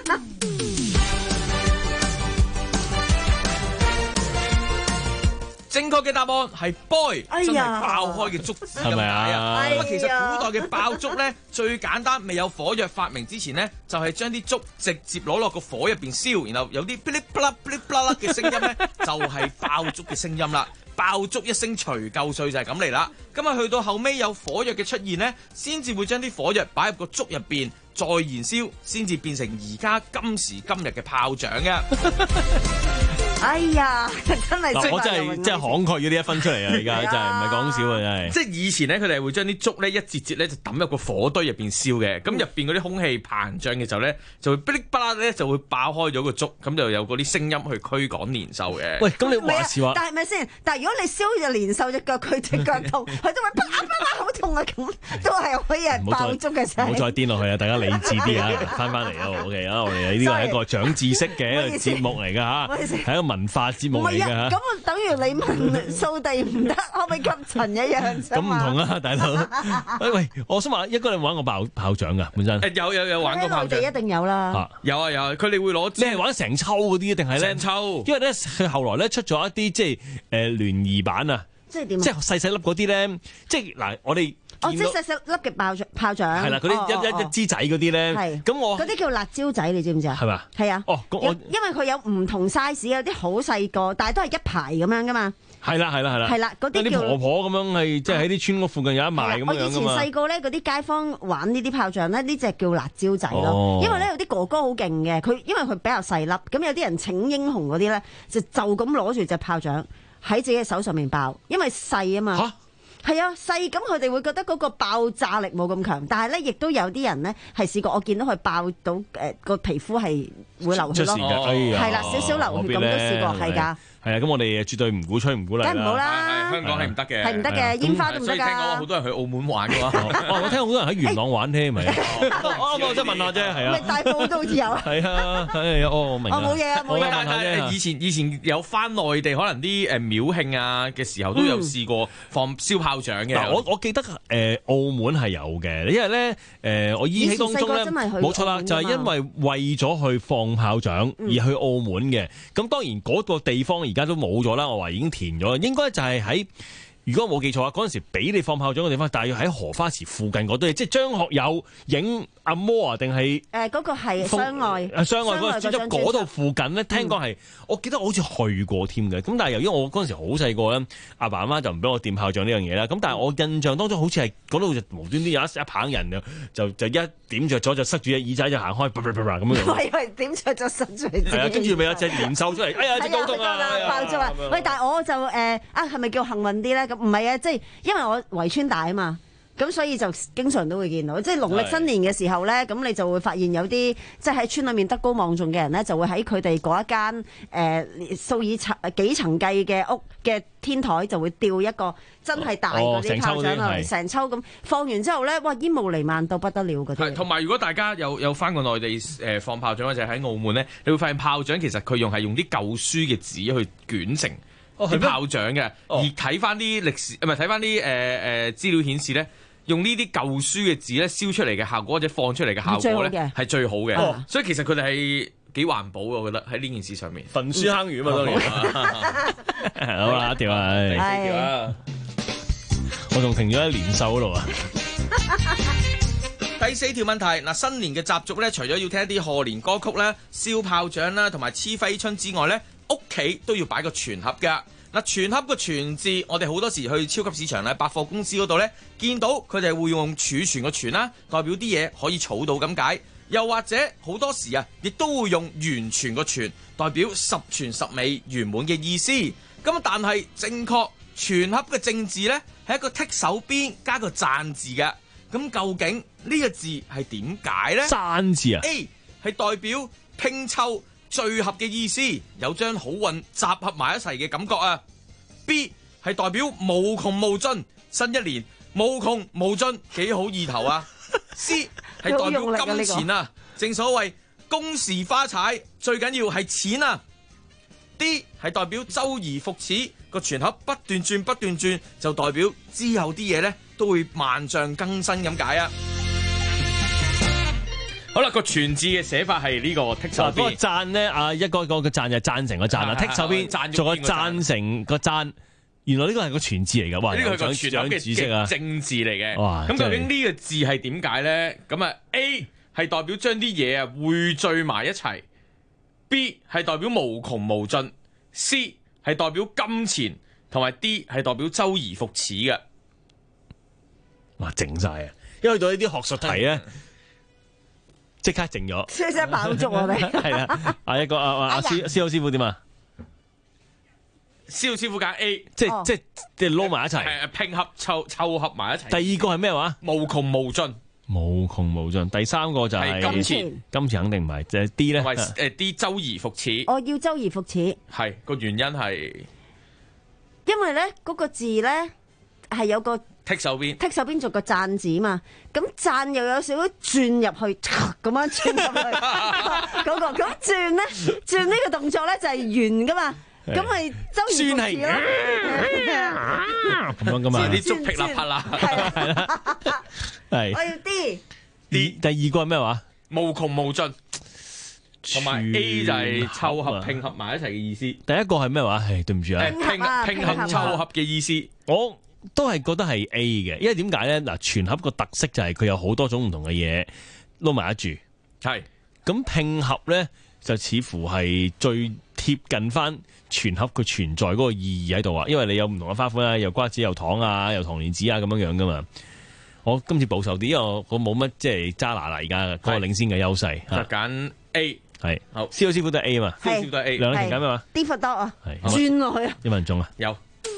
正確嘅答案係 boy， 哎、 真係爆開嘅竹子咁解啊！咁啊，其實古代嘅爆竹咧，最簡單，未有火藥發明之前咧，就係、是、將啲竹直接攞落個火入邊燒，然後有啲噼哩啪啦、噼哩啪啦嘅聲音咧，就係、是、爆竹嘅聲音啦。爆竹一聲除舊歲就係咁嚟啦。咁啊，去到後尾有火藥嘅出現咧，先至會將啲火藥擺入個竹入邊，再燃燒，先至變成而家今時今日嘅炮仗嘅。 哎呀，真係嗱，我真係真係慷慨咗呢一分出嚟啊！而家真係唔係講笑啊！真係。 即係以前咧，佢哋會將啲竹咧一節節咧就抌入個火堆入邊燒嘅，咁入邊嗰啲空氣膨脹嘅時候咧，就會噼哩啪啦咧就會爆開咗個竹，咁就有嗰啲聲音去驅趕年獸嘅。 喂，咁你話時話， 但係咪先？但係如果你燒隻年獸隻腳，佢隻腳痛，佢都會啪啪啪好痛啊！咁都係可以係爆竹嘅聲。 唔好再癲落去啊！大家理智啲啊，翻翻嚟啊！OK 啊，我哋呢個係一個長知識嘅一個節目嚟㗎嚇，係一個文化節目嚟㗎嚇。 咁啊，等於你問掃地唔得，可唔可以吸塵一樣？ 咁唔同啊，大佬。喂喂，我想問，一個你玩過爆炮仗㗎本身？ 有有有玩過炮仗， 一定有啦。 有啊有啊，佢哋會攞。 你係玩成抽嗰啲定係咧？ 成抽。因為咧，佢後來咧出咗一啲即係誒聯誼版啊。 即係點？ 即係細細粒嗰啲咧，即係嗱，我哋。 哦，即係細細粒嘅炮仗，炮仗係啦，嗰啲一一一支仔嗰啲咧， 係咁我嗰啲叫辣椒仔，你知唔知啊？ 係嘛？ 係啊。 哦，我因為佢有唔同 size，有啲好細個，但係都係一排咁樣噶嘛。 係啦，係啦，係啦。 係啦，嗰啲叫婆婆咁樣係，即係喺啲村屋附近有一賣咁樣噶嘛。我以前細個咧，嗰啲街坊玩呢啲炮仗咧，呢隻叫辣椒仔咯。因為咧有啲哥哥好勁嘅，佢因為佢比較細粒，咁有啲人請英雄嗰啲咧，就就咁攞住隻炮仗喺自己嘅手上面爆，因為細啊嘛。係啊，細咁佢哋會覺得嗰個爆炸力冇咁強，但係咧亦都有啲人咧係試過，我見到佢爆到誒個、呃、皮膚係會流血咯，係啦、哦，少少流血咁都試過，係㗎。 係啊，咁我哋絕對唔鼓吹唔鼓勵啦。 梗係唔好啦， 香港係唔得嘅， 係唔得嘅，煙花都唔得㗎。所以聽講好多人去澳門玩㗎嘛。 哦，我聽好多人喺元朗玩添，咪。哦，我真係問下啫，係啊。 咪大埔都好似有。係啊，係啊，哦，我明。 我冇嘢啊，冇嘢。 但係以前以前有翻內地，可能啲誒廟慶啊嘅時候都有試過放燒炮仗嘅。 嗱，我我記得誒澳門係有嘅，因為咧誒我依稀當中咧冇錯啦，就係因為為咗去放炮仗而去澳門嘅。咁當然嗰個地方而家都冇咗啦，我話已經填咗，應該就係喺，如果我冇記錯啊，嗰陣時俾你放炮仗嘅地方，大約喺荷花池附近嗰堆，即係張學友影阿摩啊，定係誒嗰個係相愛， 誒相愛嗰個專輯嗰度附近咧，聽講係，我記得我好似去過添嘅。咁但係由於我嗰陣時好細個咧，阿爸阿媽就唔俾我掂炮仗呢樣嘢啦。咁但係我印象當中好似係嗰度就無端端有一一棚人就就一點着咗就塞住隻耳仔就行開，咁樣。 我以為點着咗塞住。 係啊，跟住咪有隻年獸出嚟，哎呀，隻好痛啊！ 爆咗啊！喂，但係我就誒啊，係咪叫幸運啲咧？咁唔係啊，即係因為我圍村大啊嘛。咁所以就經常都會見到，即係農曆新年嘅時候咧，咁你就會發現有啲即係喺村裏面德高望重嘅人咧，就會喺佢哋嗰一間誒、呃、數以層幾層計嘅屋嘅天台就會吊一個真係大嗰啲炮仗啊，成抽咁放完之後咧，哇煙霧彌漫到不得了嗰啲。 同埋如果大家有有翻過內地誒放炮仗或者喺澳門咧，你會發現炮仗其實佢用係用啲舊書嘅紙去捲成啲炮仗嘅，哦、而睇翻啲歷史唔係睇翻啲誒誒資料顯示咧。用呢啲舊書嘅紙咧燒出嚟嘅效果或者放出嚟嘅效果咧係最好嘅，哦、所以其實佢哋係幾環保嘅，我覺得喺呢件事上面。 焚書坑儒啊嘛，當年。好啦，一條啊，第四條啊，我仲停咗喺年獸嗰度啊。 第四條問題嗱，新年嘅習俗咧，除咗要聽一啲賀年歌曲啦、燒炮仗啦，同埋黐揮春之外咧，屋企都要擺個全盒㗎。嗱，全盒個全字，我哋好多時去超級市場咧、百貨公司嗰度咧，見到佢哋會用儲存個存啦，代表啲嘢可以儲到咁解。又或者好多時啊，亦都會用完全個全，代表十全十美、圓滿嘅意思。咁但係正確全盒嘅正字咧，係一個剔手邊加個讚字嘅。咁究竟呢個字係點解咧？ 讚字啊 ？A 係代表拼湊。 聚合嘅意思，有將好運集合埋一齊嘅感覺啊。B 係代表無窮無盡，新一年無窮無盡，幾好意頭啊。C 係代表金錢啊，正所謂公時花踩，最緊要係錢啊。D 係代表周而復始，個全盒不斷轉不斷轉，就代表之後啲嘢咧都會萬象更新咁解啊。好啦，個全字嘅寫法係呢個剔手邊。嗰個讚咧，啊一個一個嘅讚就讚成個讚啦，剔手邊做個讚成個讚。原來呢個係個全字嚟㗎，哇！呢個係個全盒嘅正字嚟嘅。哇！咁究竟呢個字係點解咧？咁啊 A 係代表將啲嘢啊匯聚埋一齊 ，B 係代表無窮無盡 ，C 係代表金錢，同埋 D 係代表周而復始嘅。哇！靜晒啊！因為到呢啲學術題咧。即刻靜咗， 即刻爆足我哋。 係啦，啊一個啊啊師師傅師傅點啊？ 師傅師傅揀 A， 即係即係即係撈埋一齊， 係拼合湊湊合埋一齊。 第二個係咩話？ 無窮無盡， 無窮無盡。第三個就係金錢， 金錢肯定唔係，就係 D 咧。 同埋誒 D 周而復始。 我要周而復始。 係個原因係， 因為咧嗰個字咧係有個。 剔手邊， 剔手邊做個讚字嘛，咁讚又有少少轉入去，咁樣轉入去嗰、那個，咁轉咧，轉呢個動作咧就係圓噶嘛，咁咪周而復始咯， 咁樣噶嘛， 啲竹劈啦啪啦， 係啦，係。 我要 D， D 第二個係咩話？ 無窮無盡，同埋 A 就係湊合拼合埋一齊嘅意思。 第一個係咩話？係對唔住啊， 拼拼合湊合嘅意思， 我。都係覺得係 A 嘅，因為點解咧？嗱，全盒個特色就係佢有好多種唔同嘅嘢撈埋一住， 係咁拼合咧就似乎係最貼近翻全盒佢存在嗰個意義喺度啊！因為你有唔同嘅花款啊，又瓜子又糖啊，又糖蓮子啊咁樣樣噶嘛。我今次保守啲，因為我我冇乜即係揸拿嚟噶嗰個領先嘅優勢， 就揀 A 係好。 師傅師傅都係 A 嘛， 師傅都係 A。 梁禮勤揀咩話 ？D for dog 啊， 係轉落去啊， 一分鐘啊， 有。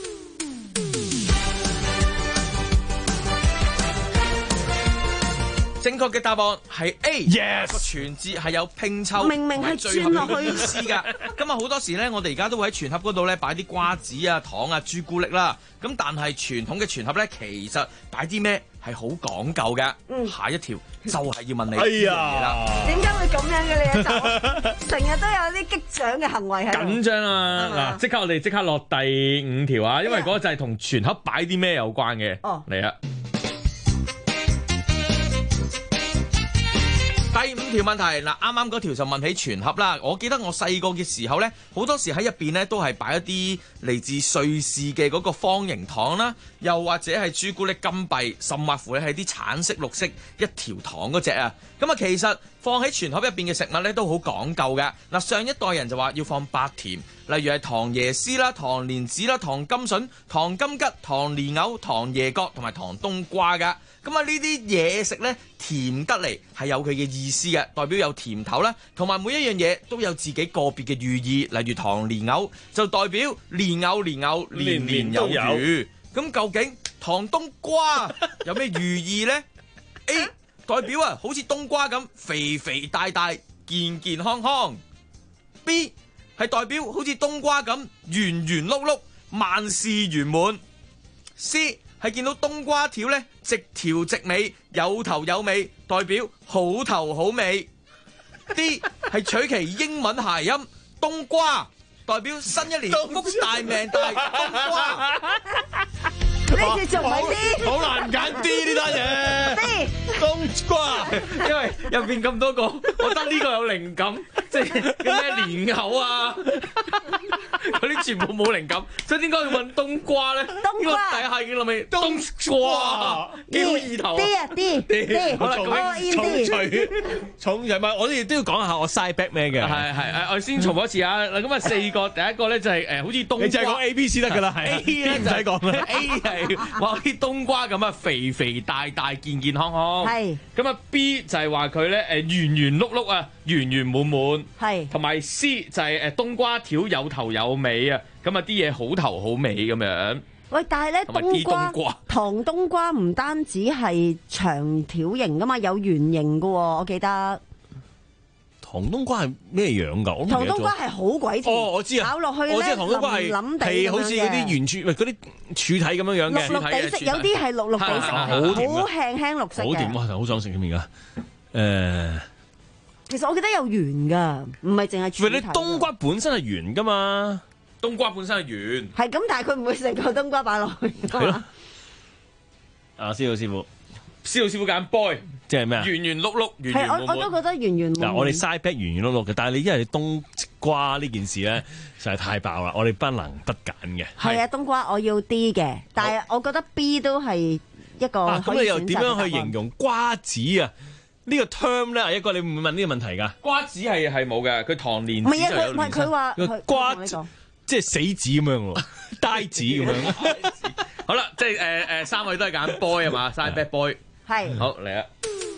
正確嘅答案係 A，Yes， 個全字係有拼湊， 明明係轉落去意思㗎。咁啊好多時咧，我哋而家都會喺全盒嗰度咧擺啲瓜子啊、糖啊、朱古力啦。咁但係傳統嘅全盒咧，其實擺啲咩係好講究嘅。嗯，下一條就係要問你。 哎呀， 點解會咁樣嘅你啊？成日都有啲激獎嘅行為喺度。 緊張啊！嗱，即刻我哋即刻落第五條啊，因為嗰個就係同全盒擺啲咩有關嘅。哦，嚟啊！第五條問題嗱，啱啱嗰條就問起全盒啦。我記得我細個嘅時候呢，好多時喺入邊呢都係擺一啲嚟自瑞士嘅嗰個方形糖啦，又或者係朱古力金幣，甚或乎咧係啲橙色、綠色一條糖嗰隻啊。咁啊，其實放喺全盒入邊嘅食物呢都好講究嘅。嗱，上一代人就話要放八甜，例如係糖椰絲啦、糖蓮子啦、糖甘筍、糖金桔、糖蓮藕、糖椰角同埋糖冬瓜噶。咁啊，呢啲嘢食呢，甜得嚟係有佢嘅意思嘅，代表有甜頭啦。同埋每一樣嘢都有自己個別嘅寓意，例如糖蓮藕就代表蓮藕蓮藕年年有餘。咁究竟糖冬瓜有咩寓意呢？ A 代表啊，好似冬瓜咁肥肥大大、健健康康。B 係代表好似冬瓜咁圓圓碌碌、萬事圓滿。C係見到冬瓜條咧，直條直尾，有頭有尾，代表好頭好尾。D 係取其英文諧音，冬瓜代表新一年福大命大，冬瓜。 呢次仲唔係 D？ 好難揀 D 呢單嘢。 D 冬瓜，因為入邊咁多個，我覺得呢個有靈感，即係咩蓮藕啊，嗰啲全部冇靈感，所以點解要問冬瓜咧？ 冬瓜第一下已經諗起冬瓜，幾好意頭啊 ！D 啊 D D， 好啦，咁重錘重錘咪，我哋都要講下我 side back 咩嘅。係係誒，我先重複一次啊！嗱，咁啊四個，第一個咧就係誒，好似冬瓜， 你淨係講 A B C 得㗎啦，係 A 咧唔使講啦 ，A 係話好似冬瓜咁啊，肥肥大大、健健康康。係。咁啊 B 就係話佢咧誒圓圓碌碌啊，圓圓滿滿。係。同埋 C 就係誒冬瓜條有頭有尾啊，咁啊啲嘢好頭好尾咁樣。 喂，但係咧冬瓜糖冬瓜唔單止係長條形噶嘛，有圓形噶喎，我記得。 糖冬瓜係咩樣㗎？我糖冬瓜係好鬼甜。 哦，我知啊， 咬落去咧， 我知糖冬瓜係係好似嗰啲圓柱，唔係嗰啲柱體咁樣樣嘅。 綠綠地色，有啲係綠綠地色，好輕輕綠色嘅。 好甜啊！好想食添而家。誒， 其實我記得有圓㗎，唔係淨係柱體。 喂，你冬瓜本身係圓㗎嘛？ 冬瓜本身係圓。 係咁，但係佢唔會成個冬瓜擺落去。係咯。 啊，司徒師傅。 司徒師傅揀 boy， 即係咩啊？ 圓圓碌碌，圓圓係我我都覺得圓圓。 嗱，我哋 side back 圓圓碌碌嘅，但係你因為你冬瓜呢件事咧實在太爆啦，我哋不能不揀嘅。 係啊，冬瓜我要 D 嘅，但係我覺得 B 都係一個可以選擇嘅答案。 咁你又點樣去形容瓜子啊？呢個 term 咧，一個你會唔會問呢個問題㗎？ 瓜子係係冇嘅，佢糖蓮子就有。 唔係啊，佢佢話瓜即係死子咁樣喎，呆子咁樣。 好啦，即係誒誒三位都係揀 boy 啊嘛，side back boy。 係， 好嚟啊！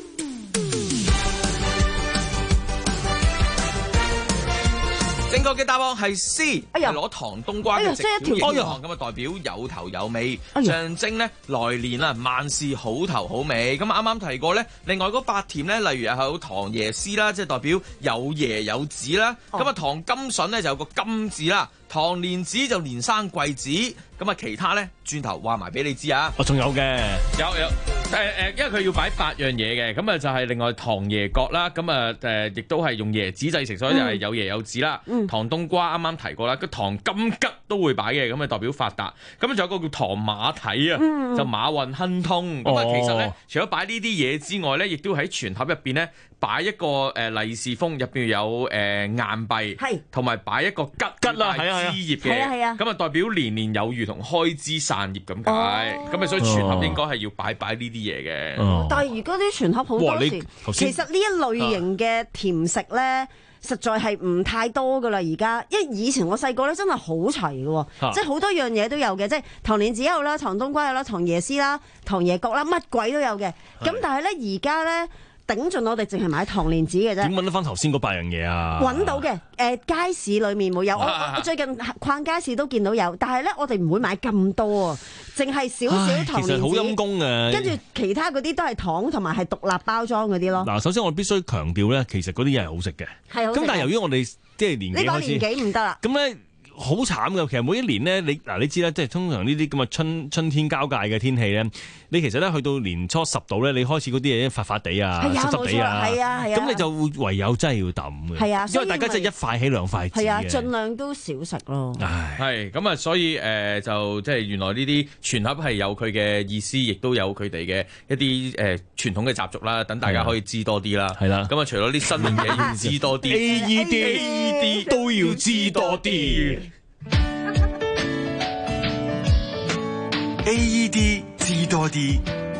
正確嘅答案係 C，係攞糖冬瓜嘅直條形狀咁啊，代表有頭有尾，象徵咧來年啊萬事好頭好尾。咁啱啱提過咧，另外嗰八甜咧，例如係有糖椰絲啦，即係代表有爺有子啦。咁啊糖甘筍咧就有個甘字啦，糖蓮子就連生貴子。咁啊其他咧轉頭話埋俾你知啊。 我仲有嘅， 有有誒誒，因為佢要擺八樣嘢嘅，咁啊就係另外糖椰角啦，咁啊誒亦都係用椰子製成，所以就係有爺有子啦。嗯、糖冬瓜啱啱提過啦，個糖金桔都會擺嘅，咁啊代表發達。咁啊仲有個叫糖馬蹄啊，嗯、就馬運亨通。咁啊、哦、其實咧，除咗擺呢啲嘢之外咧，亦都喺全盒入邊咧擺一個誒利是封，入邊有誒硬幣，同埋擺一個桔桔啦，係啊枝葉嘅，咁啊代表年年有餘同開枝散葉咁解。咁啊、哦、所以全盒應該係要擺擺呢啲嘢嘅。 哦、 但係而家啲全盒好多時，其實呢一類型嘅甜食咧。啊實在係唔太多噶啦，而家，因為以前我細個咧真係好齊嘅，啊、即係好多樣嘢都有嘅，即係糖蓮子有啦，糖冬瓜有啦，糖椰絲啦，糖椰角啦，乜鬼都有嘅。咁是但係咧而家咧頂盡我哋淨係買糖蓮子嘅啫。點揾得翻頭先嗰八樣嘢啊？ 揾到嘅，誒、呃、街市裏面會有，我我最近逛街市都見到有，但係咧我哋唔會買咁多啊，淨係少少糖蓮子。其實好陰功嘅。跟住其他嗰啲都係糖同埋係獨立包裝嗰啲咯。 嗱，首先我必須強調咧，其實嗰啲嘢係好食嘅。係好食。咁但係由於我哋即係年紀開始， 呢個年紀唔得啦。 咁咧。好慘㗎，其實每一年咧，你嗱你知啦，即係通常呢啲咁嘅春春天交界嘅天氣咧，你其實咧去到年初十度咧，你開始嗰啲嘢發發地啊、濕濕地啊， 係啊係啊， 咁你就唯有真係要抌嘅，係啊，因為大家真係一塊起兩塊止嘅， 係啊，盡量都少食咯。 係咁啊，所以誒、呃、就即係原來呢啲全盒係有佢嘅意思，亦都有佢哋嘅一啲誒傳統嘅習俗啦，等大家可以知多啲啦。係啦，咁啊除咗啲新年嘢要知多啲，A E D A E D 都要知多啲。 A E D 知多啲。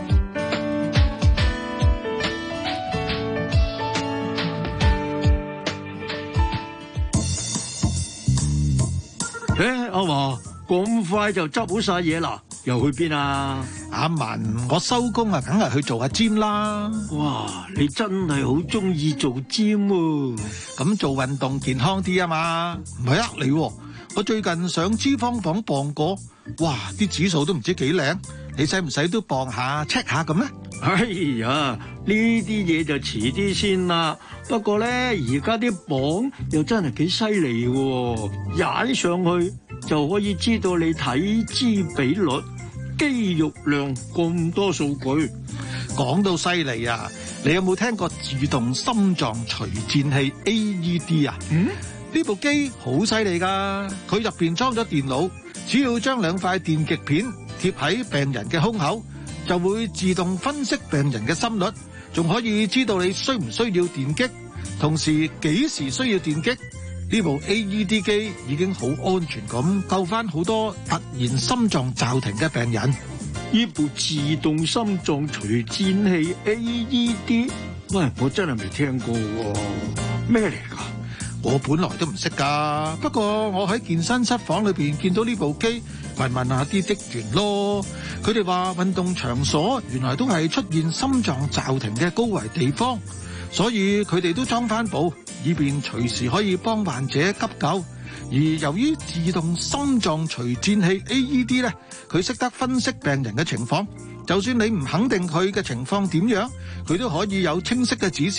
誒，阿華咁快就執好晒嘢啦，又去邊啊？ 阿文，我收工啊，梗係去做下 gym 啦。 哇，你真係好中意做 gym 喎！ 咁做運動健康啲啊嘛，唔係呃你喎。我最近上脂肪房磅過，哇！啲指數都唔知幾靚，你使唔使都磅下 check 下咁咧？ 哎呀，呢啲嘢就遲啲先啦。不過咧，而家啲磅又真係幾犀利喎，踩上去就可以知道你體脂比率、肌肉量咁多數據。 講到犀利啊！你有冇聽過自動心臟除顫器 A E D 啊？嗯？呢部機好犀利㗎，佢入邊裝咗電腦，只要將兩塊電極片貼喺病人嘅胸口，就會自動分析病人嘅心率，仲可以知道你需唔需要電擊，同時幾時需要電擊。呢部 A E D 機已經好安全咁救翻好多突然心臟驟停嘅病人。 呢部自動心臟除顫器 A E D， 喂，我真係未聽過喎，咩嚟㗎？ 我本來都唔識㗎，不過我喺健身室房裏邊見到呢部機，咪問下啲職員咯。佢哋話運動場所原來都係出現心臟驟停嘅高危地方，所以佢哋都裝翻部，以便隨時可以幫患者急救。而由於自動心臟除顫器 A E D 咧，佢識得分析病人嘅情況，就算你唔肯定佢嘅情況點樣，佢都可以有清晰嘅指示，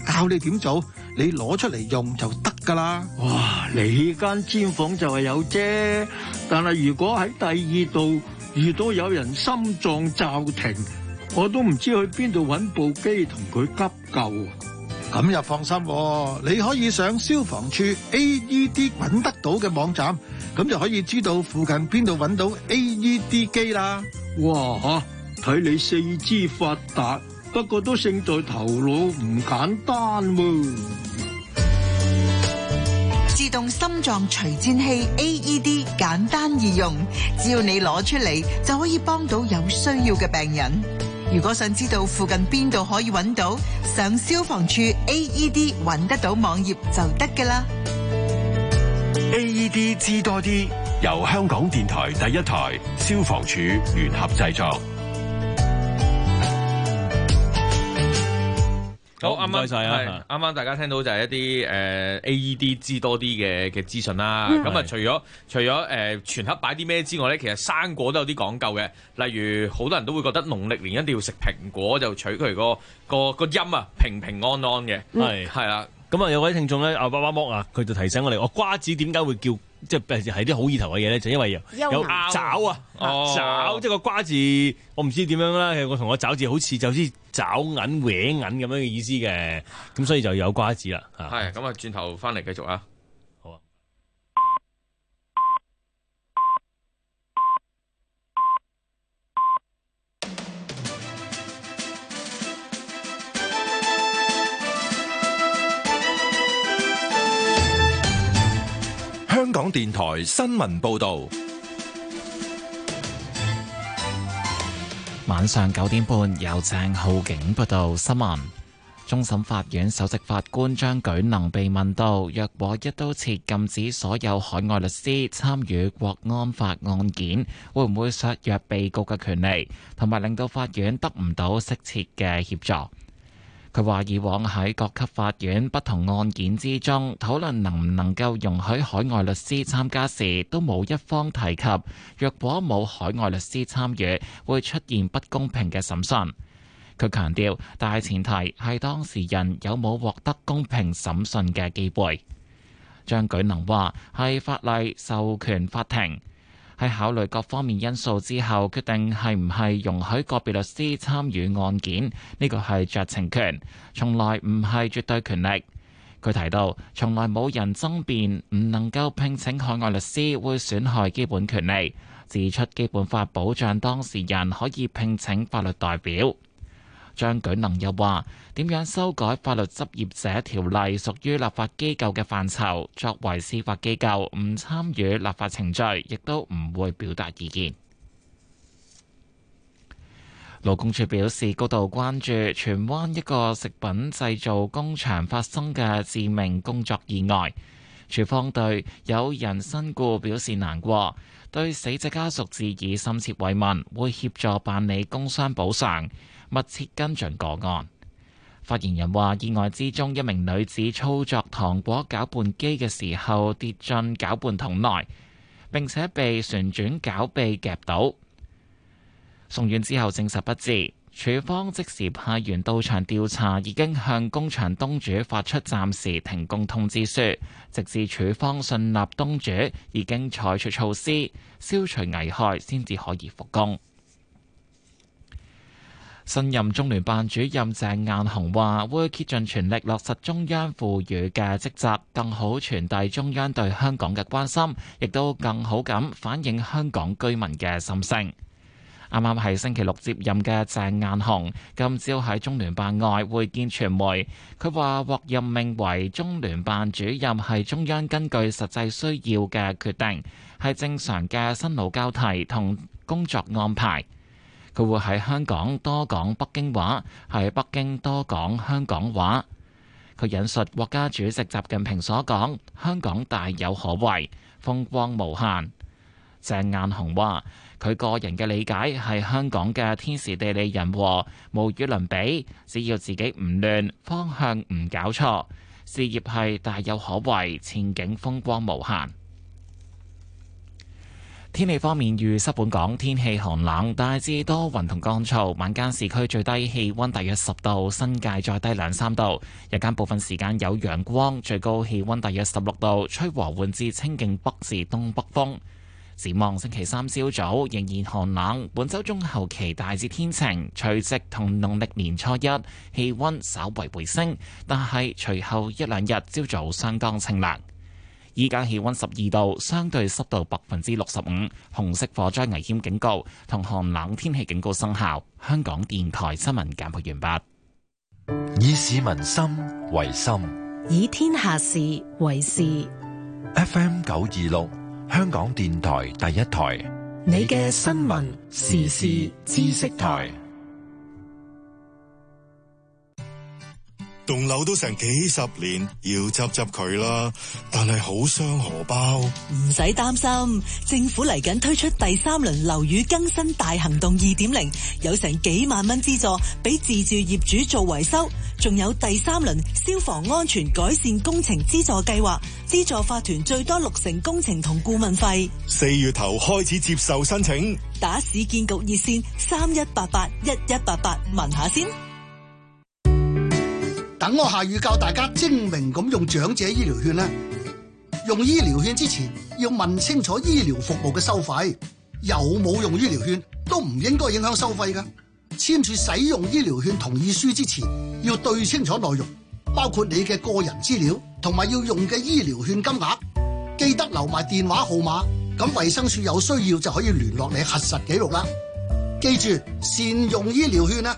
教你點做，你攞出嚟用就得噶啦。 哇！你間氈房就係有啫，但係如果喺第二度遇到有人心臟驟停，我都唔知去邊度揾部機同佢急救。 咁又放心，你可以上消防處 A E D 揾得到嘅網站，咁就可以知道附近邊度揾到 A E D 機啦。 哇！睇你四肢發達，不過都勝在頭腦唔簡單喎。 自動心臟除顫器 A E D 簡單易用，只要你攞出嚟就可以幫到有需要嘅病人。如果想知道附近邊度可以揾到，上消防處 A E D 揾得到網頁就得㗎啦。 A E D 知多啲，由香港電台第一台、消防處聯合製作。 好，啱啱晒啊！ 啱啱大家聽到就係一啲誒、呃、A E D 知多啲嘅嘅資訊啦。咁啊、嗯，除咗除咗誒、呃、全盒擺啲咩之外咧，其實生果都有啲講究嘅。例如好多人都會覺得農曆年一定要食蘋果，就取佢個個個音啊，平平安安嘅。係係啦。 咁啊，有位聽眾咧，阿爸爸剝啊，佢就提醒我哋，我瓜子點解會叫即係係啲好意頭嘅嘢咧？就因為有有爪啊， 哦、 爪即係個瓜字，我唔知點樣啦。我同個爪字好似就好似爪銀、搲銀咁樣嘅意思嘅，咁所以就有瓜子啦。 係咁啊，轉頭翻嚟繼續啊。 好啊。 香港電台新聞報道， 晚上九點半由鄭浩景報道新聞。終審法院首席法官張舉能被問到，若果一刀切禁止所有海外律師參與國安法案件，會唔會削弱被告嘅權利，同埋令到法院得唔到適切嘅協助？佢話以往喺各級法院不同案件之中討論能唔能夠容許海外律師參加時，都冇一方提及若果冇海外律師參與會出現不公平嘅審訊。佢強調大前提係當事人有冇獲得公平審訊嘅機會。張舉能話係法例授權法庭喺考慮各方面因素之後，決定係唔係容許個別律師參與案件，呢個係酌情權，從來唔係絕對權力。佢提到，從來冇人爭辯唔能夠聘請海外律師會損害基本權利，指出基本法保障當事人可以聘請法律代表。張舉能又話，點樣修改法律執業者條例屬於立法機構嘅範疇，作為司法機構唔參與立法程序，亦都唔會表達意見。勞工處表示高度關注荃灣一個食品製造工場發生嘅致命工作意外，處方對有人身故表示難過，對死者家屬致以深切慰問，會協助辦理工傷補償，密切跟進個案。發言人話：意外之中，一名女子操作糖果攪拌機嘅時候跌進攪拌桶內，並且被旋轉攪臂夾到，送院之後證實不治。處方即時派員到場調查，已經向工場東主發出暫時停工通知書，直至處方信納東主已經採取措施消除危害，先至可以復工。新任中聯辦主任鄭雁雄話：會竭盡全力落實中央賦予嘅職責，更好傳遞中央對香港嘅關心，亦都更好咁反映香港居民嘅心聲。啱啱係星期六接任嘅鄭雁雄，今朝喺中聯辦外會見傳媒，佢話獲任命為中聯辦主任係中央根據實際需要嘅決定，係正常嘅新老交替同工作安排。佢會喺香港多講北京話，喺北京多講香港話。佢引述國家主席習近平所講：香港大有可為，風光無限。鄭雁雄話：佢個人嘅理解係香港嘅天時地利人和無與倫比，只要自己唔亂，方向唔搞錯，事業係大有可為，前景風光無限。 天氣方面，預測本港天氣寒冷，大致多雲同乾燥。晚間市區最低氣溫大約十度，新界再低兩三度。日間部分時間有陽光，最高氣溫大約十六度，吹和緩至清勁北至東北風。展望星期三朝早仍然寒冷，本週中後期大致天晴，除夕同農曆年初一氣溫稍為回升，但係隨後一兩日朝早相當清涼。依家氣溫十二度，相對濕度百分之六十五，紅色火災危險警告同寒冷天氣警告生效。香港電台新聞簡報完畢。以市民心為心， 以天下事為事。 F M 九二六，香港電台第一台， 你嘅新聞時事知識台。 棟樓都成幾十年，要執執佢啦，但係好傷荷包。 唔使擔心，政府嚟緊推出第三輪樓宇更新大行動二點零，有成幾萬蚊資助俾自住業主做維修，仲有第三輪消防安全改善工程資助計劃，資助法團最多六成工程同顧問費。 四月頭開始接受申請， 打市建局熱線三一八八一一八八問下先。 等我下月教大家精明咁用長者醫療券啦。用醫療券之前要問清楚醫療服務嘅收費，有冇用醫療券都唔應該影響收費㗎。簽署使用醫療券同意書之前要對清楚內容，包括你嘅個人資料同埋要用嘅醫療券金額，記得留埋電話號碼，咁衛生署有需要就可以聯絡你核實記錄啦。記住善用醫療券啦。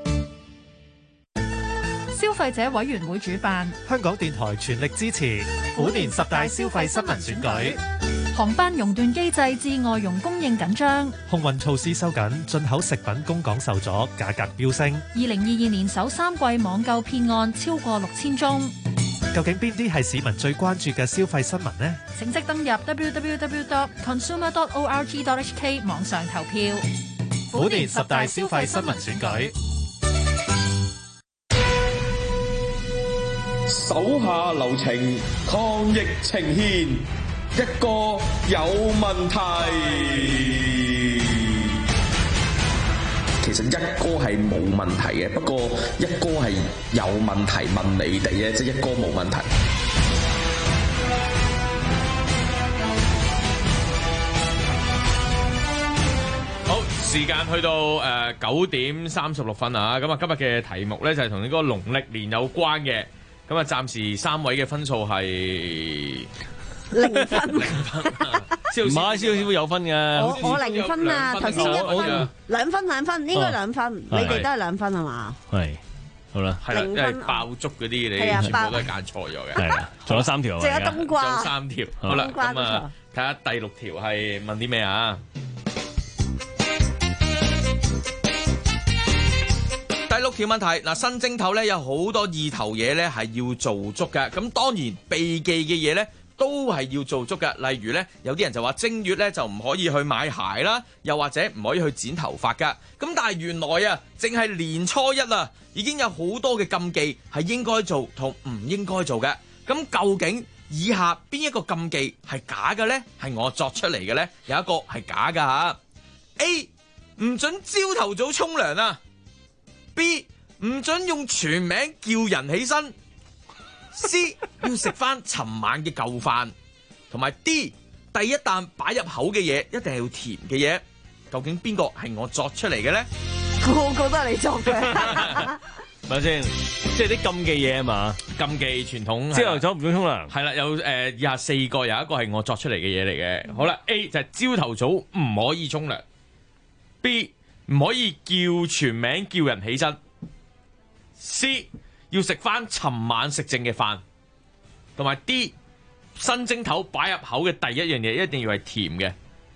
消費者委員會主辦， 香港電台全力支持虎年十大消費新聞選舉。 航班熔斷機制致外傭供應緊張， 空運措施收緊，進口食品供港受阻，價格飆升。 二零二二年首三季網購騙案超過六千宗。 究竟邊啲係市民最關注嘅消費新聞呢？ 請即登入 w w w dot consumer dot org dot h k 網上投票。 虎年十大消費新聞選舉。 手下留情，抗疫呈現，一個有問題。其實一哥係冇問題嘅，不過一哥係有問題問你哋嘅，即係一哥冇問題。 好，時間去到誒九點三十六分啊！咁啊，今日嘅題目咧就係同呢個農曆年有關嘅。咁啊，暫時三位嘅分數係零分， 零分， 唔係，蕭師傅有分嘅。 我我零分啊，頭先一分，兩分兩分，應該兩分，你哋都係兩分係嘛？ 係，好啦， 係啦，因為爆竹嗰啲你全部都係揀錯咗嘅。係啊， 仲有三條， 仲有冬瓜， 仲有三條。好啦，咁啊，睇下第六條係問啲咩啊？第六條問題，嗱，新正頭咧有好多意頭嘢咧係要做足嘅，咁當然避忌嘅嘢咧都係要做足嘅。例如咧，有啲人就話正月咧就唔可以去買鞋啦，又或者唔可以去剪頭髮噶。咁但係原來啊，淨係年初一啊，已經有好多嘅禁忌係應該做同唔應該做嘅。咁究竟以下邊一個禁忌係假嘅呢？係我作出嚟嘅呢？有一個係假噶吓。A 唔准朝頭早沖涼啊。B 唔准用全名叫人起身。C 要食翻尋晚嘅舊飯。同埋 D 第一啖擺入口嘅嘢一定係要甜嘅嘢。究竟邊個係我作出嚟嘅咧？ 個個都係你作嘅。 咪先，即係啲禁忌嘢啊嘛。 禁忌傳統朝頭早唔准沖涼。 係啦，有誒以下四個，有一個係我作出嚟嘅嘢嚟嘅。好啦 ，A 就係朝頭早唔可以沖涼。B唔可以叫全名叫人起身。C 要食翻尋晚食剩嘅飯。同埋 D 新蒸頭擺入口嘅第一樣嘢一定要係甜嘅。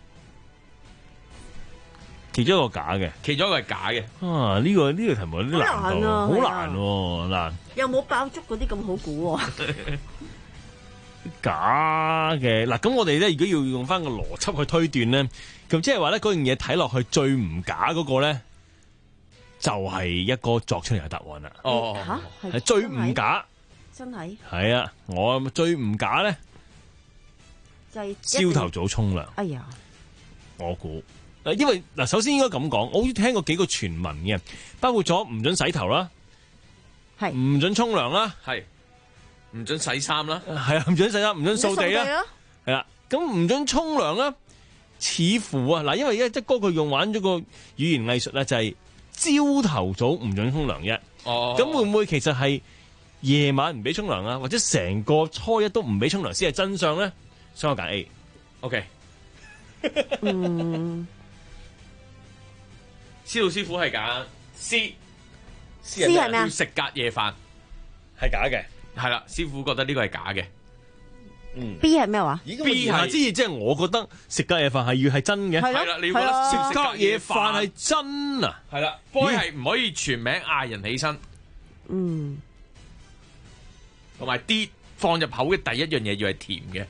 其中一個假嘅， 其中一個係假嘅。啊， 呢、這個呢、這個題目有啲難度，好難喎，難。 有冇爆竹嗰啲咁好估喎？ 假嘅嗱，咁我哋咧如果要用翻個邏輯去推斷咧，咁即係話咧嗰樣嘢睇落去最唔假嗰個咧，就係、是、一個作出嚟嘅答案啦。 哦， 吓係最唔假， 真係係啊！我最唔假咧， 就係朝頭早沖涼。 哎呀， 我估。因為嗱，首先應該咁講，我好似聽過幾個傳聞嘅，包括咗唔准洗頭啦， 係唔准沖涼啦， 係唔准洗衫啦， 係啊，唔准洗衫，唔准掃地啦，係啦，咁唔准沖涼啦，似乎啊嗱，因為一即哥佢用玩咗個語言藝術咧，就係朝頭早唔准沖涼啫。哦，咁會唔會其實係夜晚唔俾沖涼啊？或者成個初一都唔俾沖涼先係真相咧？所以我揀 A。OK。 嗯。 司徒師傅係揀 C， C 係咩啊？ 要食隔夜飯係假嘅， 係啦，師傅覺得呢個係假嘅。 嗯 B 係咩話 ？B 係即係我覺得食隔夜飯係要係真嘅， 係啦，你要覺得食隔夜飯係真啊？ 係啦 ，boy 係唔可以全名嗌人起身。 嗯， 同埋 D 放入口嘅第一樣嘢要係甜嘅。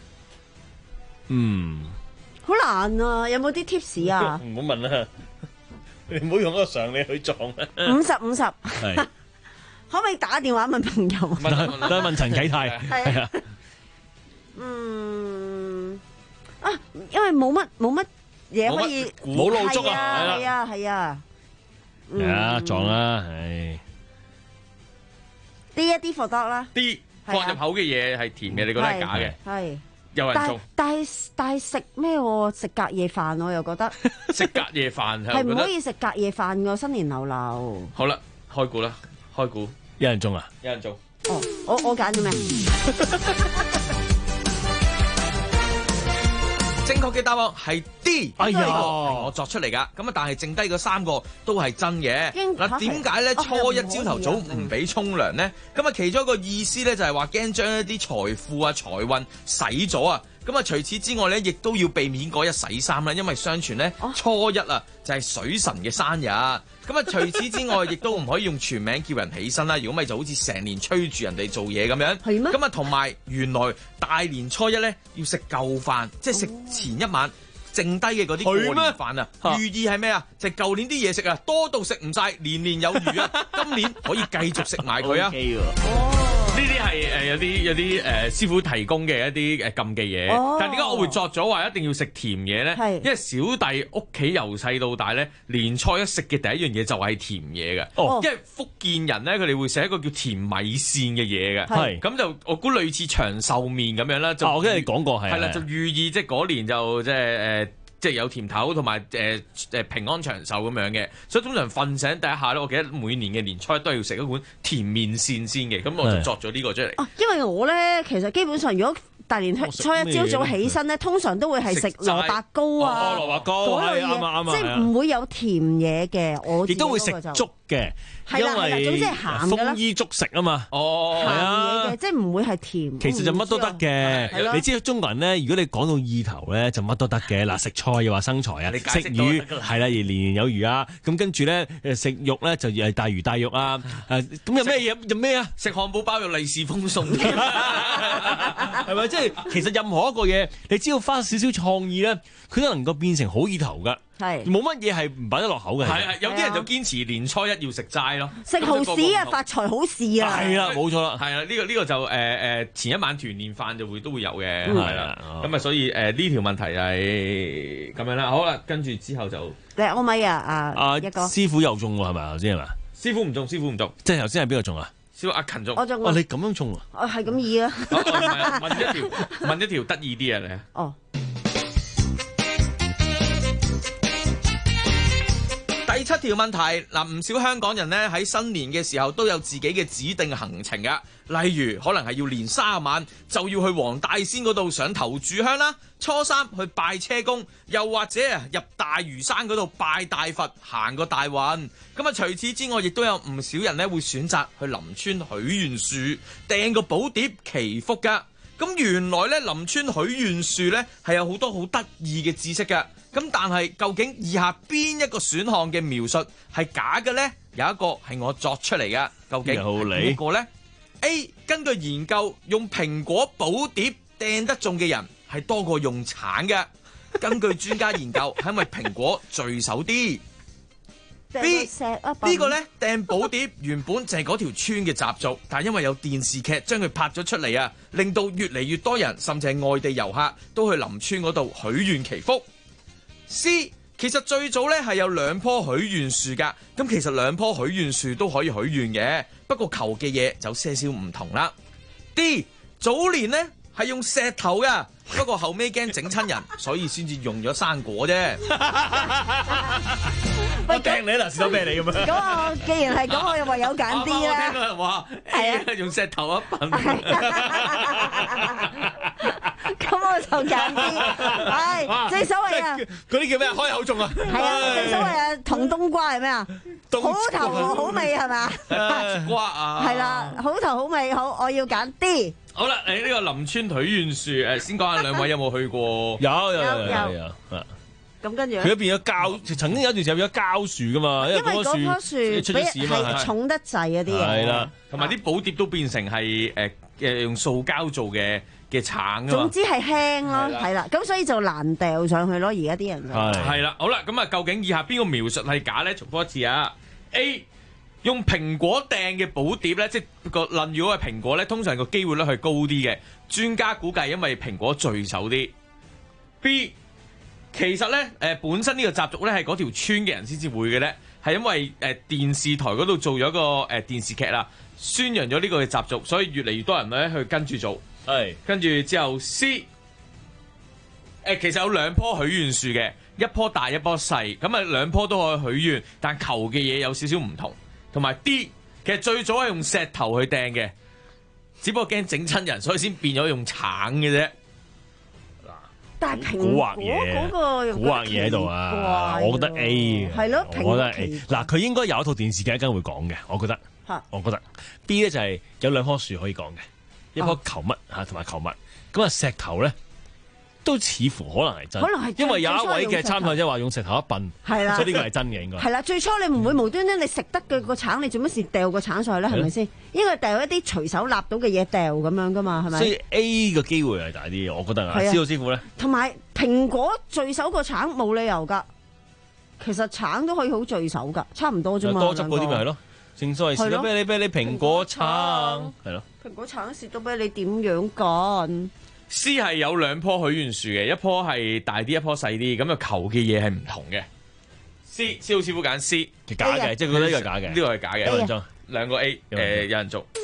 嗯， 好難啊！有冇啲 tips 啊？ 唔好問啦。你唔好用嗰個常理去撞啊！ 五十五十， 係可唔可以打電話問朋友？ 問問問陳啟泰係啊。 嗯啊，因為冇乜冇乜嘢可以冇路足啊！ 係啊係啊， 係啊撞啦，唉 ！D 一 D for dog 啦 ，D 放入口嘅嘢係甜嘅，你覺得係假嘅？ 係。 有人做， 但係但係食咩？食隔夜飯我又覺得食隔夜飯係唔可以食隔夜飯㗎。新年流流。 好啦，開估啦，開估， 有人中啊？ 有人中。 哦，我我揀咗咩？ 正確嘅答案係 D。 哎呀， 係我作出嚟噶。咁啊，但係剩低嗰三個都係真嘅。嗱，點解咧初一朝頭早唔俾沖涼咧？咁啊，其中一個意思咧就係話驚將一啲財富啊、財運洗咗啊。咁啊，除此之外咧，亦都要避免嗰日洗衫啦，因為相傳咧初一啊就係水神嘅生日。咁啊，除此之外，亦都唔可以用全名叫人起身啦。如果咪就好似成年催住人哋做嘢咁樣。 係咩？ 咁啊，同埋原來大年初一咧要食舊飯，即係食前一晚剩低嘅嗰啲過年飯啊。寓意係咩啊？就係舊年啲嘢食啊，多到食唔晒，年年有餘啊。今年可以繼續食埋佢啊。呢啲係誒有啲有啲誒、呃、師傅提供嘅一啲誒禁忌嘢，哦、但係點解我會作咗話一定要食甜嘢咧？係因為小弟屋企由細到大咧，年初一食嘅第一樣嘢就係甜嘢嘅。哦，因為福建人咧，佢哋會食一個叫甜米線嘅嘢嘅。係咁就我估類似長壽麵咁樣啦。就、啊、我聽你講過係。係啦，就寓意即係嗰年就即係誒。呃即係有甜頭同埋誒誒平安長壽咁樣嘅，所以通常瞓醒第一下咧，我記得每年嘅年初一都係要食一碗甜麵線先嘅，咁我就作咗呢個出嚟。哦、啊，因為我咧其實基本上如果大年初一朝早起身咧，通常都會係食蘿蔔糕啊，蘿蔔糕嗰類嘢，即係唔會有甜嘢嘅。我亦都會食粥嘅。係啦係啦，總之係鹹嘅啦。豐衣足食啊嘛，哦，鹹嘢嘅，即係唔會係甜。其實就乜都得嘅，你知中國人咧，如果你講到意頭咧，就乜都得嘅。嗱，食菜又話生財啊，食魚係啦，而年年有餘啊。咁跟住咧，誒食肉咧就係大魚大肉啊。誒咁有咩嘢？有咩啊？食漢堡包有利是風送，係咪？即係其實任何一個嘢，你只要花少少創意咧，佢都能夠變成好意頭噶。係冇乜嘢係唔擺得落口嘅。係係，有啲人就堅持年初一要食齋咯，食蠔豉啊，發財好事啊。係啦，冇錯啦。係啦，呢個呢個就誒誒前一晚團年飯就會都會有嘅，係啦。咁啊，所以誒呢條問題係咁樣啦。好啦，跟住之後就誒我咪啊啊啊一個師傅又中喎，係咪頭先係嘛？師傅唔中，師傅唔中，即係頭先係邊個中啊？師傅阿勤中。我中。哦，你咁樣中啊？我係咁意啊。問一條問一條得意啲啊你。哦。第七條問題嗱，唔少香港人咧喺新年嘅時候都有自己嘅指定行程噶，例如可能係要年卅晚就要去黃大仙嗰度上頭炷香啦，初三去拜車公，又或者啊入大嶼山嗰度拜大佛，行個大運。咁啊，除此之外，亦都有唔少人咧會選擇去林村許願樹掟個寶碟祈福噶。咁原來咧林村許願樹咧係有好多好得意嘅知識噶。咁但係究竟以下邊一個選項嘅描述係假嘅呢？有一個係我作出嚟嘅，究竟係邊個呢？ A 根據研究，用蘋果寶碟掟得中嘅人係多過用橙嘅。根據專家研究，係因為蘋果聚手啲。B 呢個呢掟寶碟原本就係嗰條村嘅習俗，但係因為有電視劇將佢拍咗出嚟啊，令到越嚟越多人，甚至係外地遊客都去林村嗰度許願祈福。 C 其實最早咧係有兩棵許願樹㗎，咁其實兩棵許願樹都可以許願嘅，不過求嘅嘢就些少唔同啦。D 早年呢係用石頭㗎，不過後尾驚整親人，所以先至用咗生果啫。 我掟你啦，士多啤梨咁樣。 咁我既然係咁，我又唯有揀 D 啦。 我聽到人話，係啊，用石頭一笨。 咁我就揀 D，係正所謂啊， 嗰啲叫咩？開口中啊！ 係啊，正所謂啊，同冬瓜係咩啊？好頭好味係嘛？ 瓜啊！ 係啦，好頭好味，好，我要揀 D。 好啦，誒呢個林村許願樹誒，先講下兩位有冇去過？ 有有有有有。 咁跟住佢嗰邊有膠，曾經有一段時間變咗膠樹噶嘛，因為嗰棵樹出咗事啊嘛， 係重得滯嗰啲嘢。 係啦，同埋啲寶碟都變成係誒誒用塑膠做嘅嘅橙啊嘛。 總之係輕咯，係啦，咁所以就難掉上去咯。而家啲人就係啦，好啦，咁啊，究竟以下邊個描述係假咧？重複一次啊 ！A 用蘋果掟嘅寶碟咧，即係個論如果係蘋果咧，通常個機會率係高啲嘅。專家估計因為蘋果聚手啲。B 其實咧，誒、呃、本身呢個習俗咧係嗰條村嘅人先至會嘅咧，係因為誒、呃、電視台嗰度做咗個誒、呃、電視劇啦，宣揚咗呢個嘅習俗，所以越嚟越多人咧去跟住做。係跟住之後 C 誒、呃、其實有兩棵許願樹嘅，一棵大一棵細，咁啊兩棵都可以許願，但求嘅嘢有少少唔同。同埋 D 其實最早係用石頭去掟嘅，只不過驚整親人，所以先變咗用橙嘅啫。 但係蘋果嗰個蠱惑嘢喺度啊！我覺得 A 係咯， 我覺得 A 嗱，佢應該有一套電視劇一陣會講嘅，我覺得。我覺得 B 咧就係有兩棵樹可以講嘅，一棵球乜嚇同埋球乜，咁啊石頭咧都似乎可能係真，可能係因為有一位嘅參賽者話用石頭一笨，係啦，所以呢個係真嘅應該。係啦，最初你唔會無端端你食得嘅個橙，你做乜事掉個橙上去咧？係咪先？應該掉一啲隨手揦到嘅嘢掉咁樣噶嘛？係咪？ 所以 A 嘅機會係大啲，我覺得啊。司徒師傅咧， 同埋蘋果聚手個橙冇理由㗎，其實橙都可以好聚手㗎，差唔多啫嘛。 多汁嗰啲咪係咯，正所謂士多啤梨啤梨蘋果橙係咯。 蘋果橙士多啤梨點樣幹 ？C 係有兩棵許願樹嘅，一棵係大啲，一棵細啲，咁就求嘅嘢係唔同嘅。C， 司徒師傅揀 C， 係假嘅，即係覺得呢個係假嘅， 呢個係假嘅。有人中兩個 A， 誒有人中。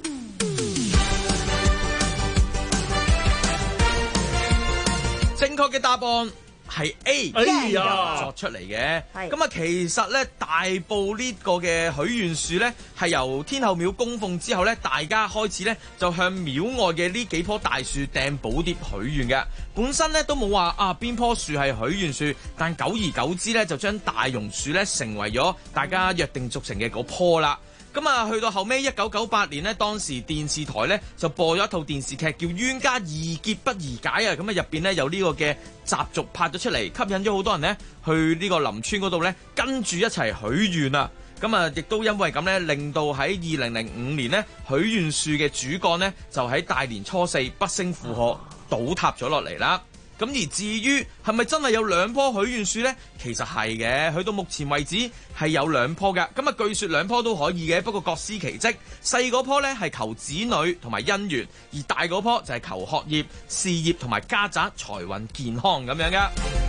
正確嘅答案係 A， 哎呀作出嚟嘅。咁啊，其實咧大埔呢個嘅許願樹咧，係由天后廟供奉之後咧，大家開始咧就向廟外嘅呢幾棵大樹掟寶碟許願嘅。本身咧都冇話啊邊棵樹係許願樹，但久而久之咧就將大榕樹咧成為咗大家約定俗成嘅嗰棵啦。咁啊，去到後尾一九九八年呢，當時電視台呢就播咗一套電視劇叫《冤家宜結不宜解》啊！咁啊，入邊呢有呢個嘅習俗拍咗出嚟，吸引咗好多人呢去呢個林村嗰度呢跟住一齊許願啊！咁啊，亦都因為咁呢，令到喺二零零五年呢，許願樹嘅主幹呢就喺大年初四不勝負荷倒塌咗落嚟啦。咁而至於係咪真係有兩棵許願樹呢？其實係嘅，去到目前為止係有兩棵㗎。咁啊，據說兩棵都可以嘅，不過各司其職。細嗰棵呢係求子女同埋姻緣，而大嗰棵就係求學業、事業同埋家宅財運健康咁樣㗎。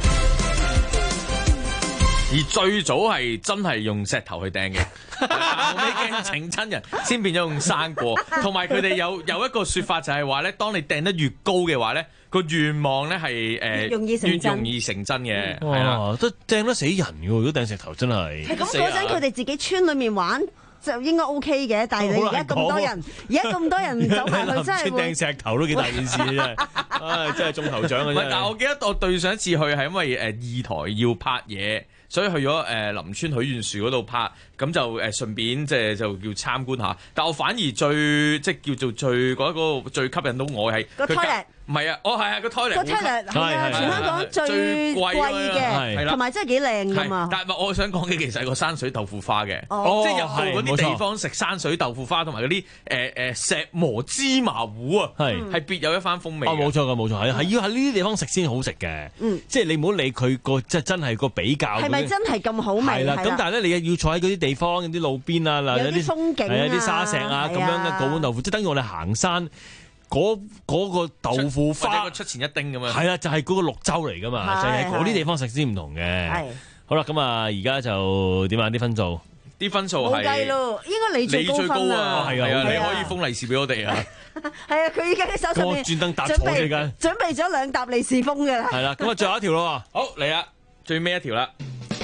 而最早係真係用石頭去掟嘅，後尾驚整親人，先變咗用生果。同埋佢哋有有一個説法就係話咧，當你掟得越高嘅話咧，個願望咧係誒越容易成真嘅，係啦， 都掟得死人嘅喎！如果掟石頭真係係咁嗰陣，佢哋自己村裏面玩就應該 OK 嘅，但係你而家咁多人，而家咁多人走埋去，真係掟石頭都幾大件事啫！唉，真係中頭獎嘅啫。 但係我記得我對上一次去係因為誒二台要拍嘢。所以去咗誒、呃、林村許願樹嗰度拍，咁就誒、呃、順便即係就叫參觀下。但我反而最即係叫做最嗰一個最吸引到我係個 toilet。 唔係啊，哦係啊，個 toilet 個 toilet 係啊，全香港最貴嘅，同埋真係幾靚㗎嘛。 但係我想講嘅其實係個山水豆腐花嘅， 哦、 即係入到嗰啲地方食山水豆腐花同埋嗰啲誒誒石磨芝麻糊啊，係係別有一番風味。 哦，冇錯㗎，冇錯，係係要喺呢啲地方食先好食嘅。嗯，即係你唔好理佢個即係真係個比較。 係咪真係咁好味？ 係啦，咁但係咧，你要坐喺嗰啲地方，有啲路邊啊，嗱， 有啲風景啊， 有啲沙石啊，咁樣嘅嗰碗豆腐，即係等於我哋行山。 嗰嗰個豆腐花出前一丁咁樣。 係啊，就係嗰個綠洲嚟噶嘛，就係嗰啲地方食先唔同嘅。好啦，咁啊，而家就點啊？啲分數？ 啲分數係冇計咯，應該你最高分啊！ 係啊， 你可以封利是俾我哋啊！ 係啊，佢依家喺手上面專登搭錯呢間， 準備咗兩沓利是封嘅啦。 係啦，咁啊，最後一條咯。 好嚟啦，最尾一條啦。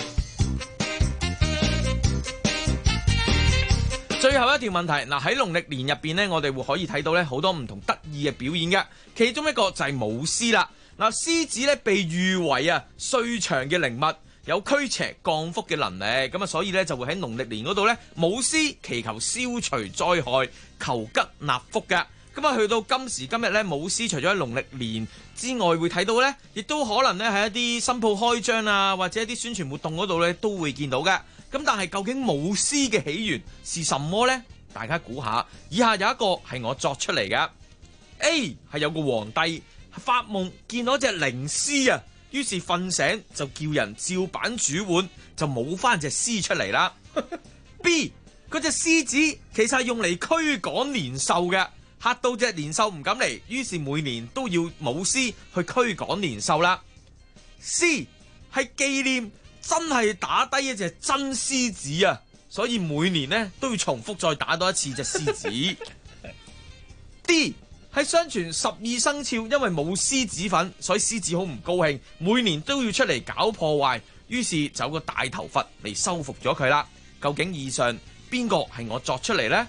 最後一條問題嗱，喺農曆年入邊呢，我哋會可以睇到咧好多唔同得意嘅表演嘅，其中一個就係舞獅啦。嗱，獅子咧被譽為啊歲長嘅靈物，有驅邪降福嘅能力，咁啊所以咧就會喺農曆年嗰度咧舞獅祈求消除災害、求吉納福嘅。咁啊去到今時今日咧，舞獅除咗喺農曆年之外會睇到咧，亦都可能咧喺一啲新鋪開張啊，或者一啲宣傳活動嗰度咧都會見到嘅。咁但係究竟舞獅嘅起源是什麼呢？大家估下。以下有一個係我作出嚟嘅。A 係有個皇帝發夢見到隻靈獅啊，於是瞓醒就叫人照板煮碗，就冇翻隻獅出嚟啦。B 嗰隻獅子其實係用嚟驅趕年獸嘅，嚇到隻年獸唔敢嚟，於是每年都要舞獅去驅趕年獸啦。C 係紀念真係打低一隻真獅子啊，所以每年呢都要重複再打多一次隻獅子。D 係相傳十二生肖因為冇獅子粉，所以獅子好唔高興，每年都要出嚟搞破壞，於是就有個大頭佛嚟收服咗佢啦。究竟以上邊個係我作出嚟呢？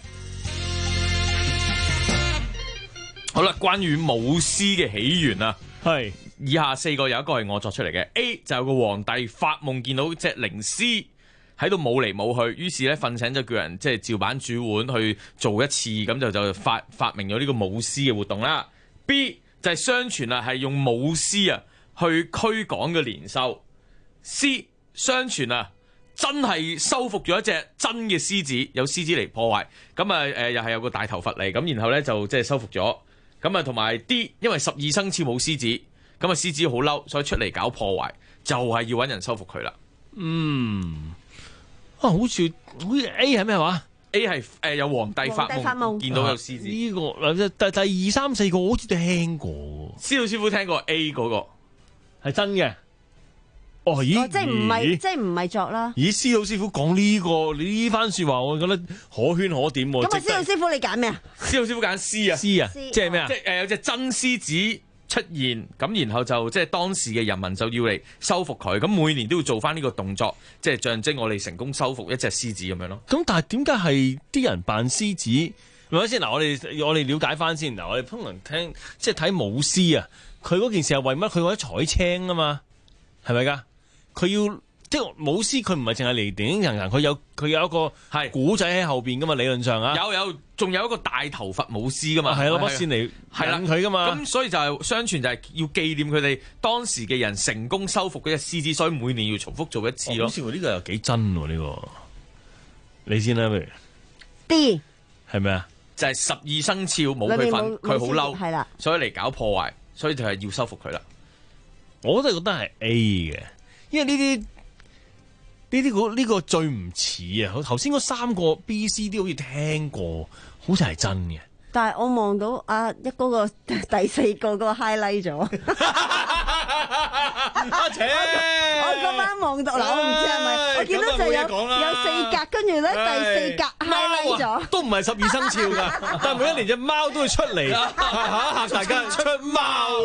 好啦，關於舞獅嘅起源啊，係以下四個有一個係我作出嚟嘅。A 就有個皇帝發夢見到隻靈獅喺度舞嚟舞去，於是咧瞓醒就叫人即係照板煮碗去做一次，咁就就發發明咗呢個舞獅嘅活動啦。B 就係相傳啊係用舞獅啊去驅趕嘅年獸。C 相傳啊真係收復咗一隻真嘅獅子，有獅子嚟破壞，咁啊誒又係有個大頭佛嚟，咁然後咧就即係收復咗。咁啊同埋 D 因為十二生肖冇獅子，咁啊獅子好嬲，所以出嚟搞破壞，就係要揾人收復佢啦。嗯。啊，好似好似 A 係咩話 ？A 係誒、呃、有皇帝發夢見到有獅子。呢、啊這個嗱第第二三四個我好似聽過。施老師傅聽過 A 嗰、那個係真嘅。哦，咦？哦、即係唔係即係唔係作啦？咦？施老師傅講呢、這個你呢番說話，我覺得可圈可點。咁啊，施老師傅你揀咩啊？施老師傅揀 C 啊 ，C 啊，即係咩啊？即係誒有隻真獅子出現，咁然後就即係當時嘅人民就要嚟收復佢，咁每年都要做翻呢個動作，即係象徵我哋成功收復一隻獅子咁樣咯。咁但係點解係啲人扮獅子？係咪先？嗱，我哋我哋了解翻先。嗱，我哋通常聽即係睇舞獅啊，佢嗰件事係為乜？佢為咗採青啊嘛，係咪噶？佢要即係舞獅，佢唔係淨係嚟電影人人，佢有佢有一個係古仔喺後邊噶嘛，理論上啊，有有仲有一個大頭佛舞獅噶嘛，係咯，筆線嚟引佢噶嘛，咁所以就係、是、相傳就係要紀念佢哋當時嘅人成功收復嗰隻獅子，所以每年要重複做一次咯。好似呢個又幾真喎，呢、這個你先啦，不如 D 係咪啊？就係十二生肖冇佢份，佢好嬲，係啦，所以嚟搞破壞，所以就係要收復佢啦。我都係覺得係 A 嘅。因為呢啲呢啲個呢個最唔似啊！頭先嗰三個 B、C、D 好似聽過，好似係真嘅。但係我望到啊一嗰個第四個嗰個 highlight 咗。阿姐，我今晚望到嗱，我唔知係咪，我見到就有有四格，跟住咧第四格 highlight 咗，都唔係十二生肖噶，但係每一年隻貓都會出嚟嚇嚇大家出貓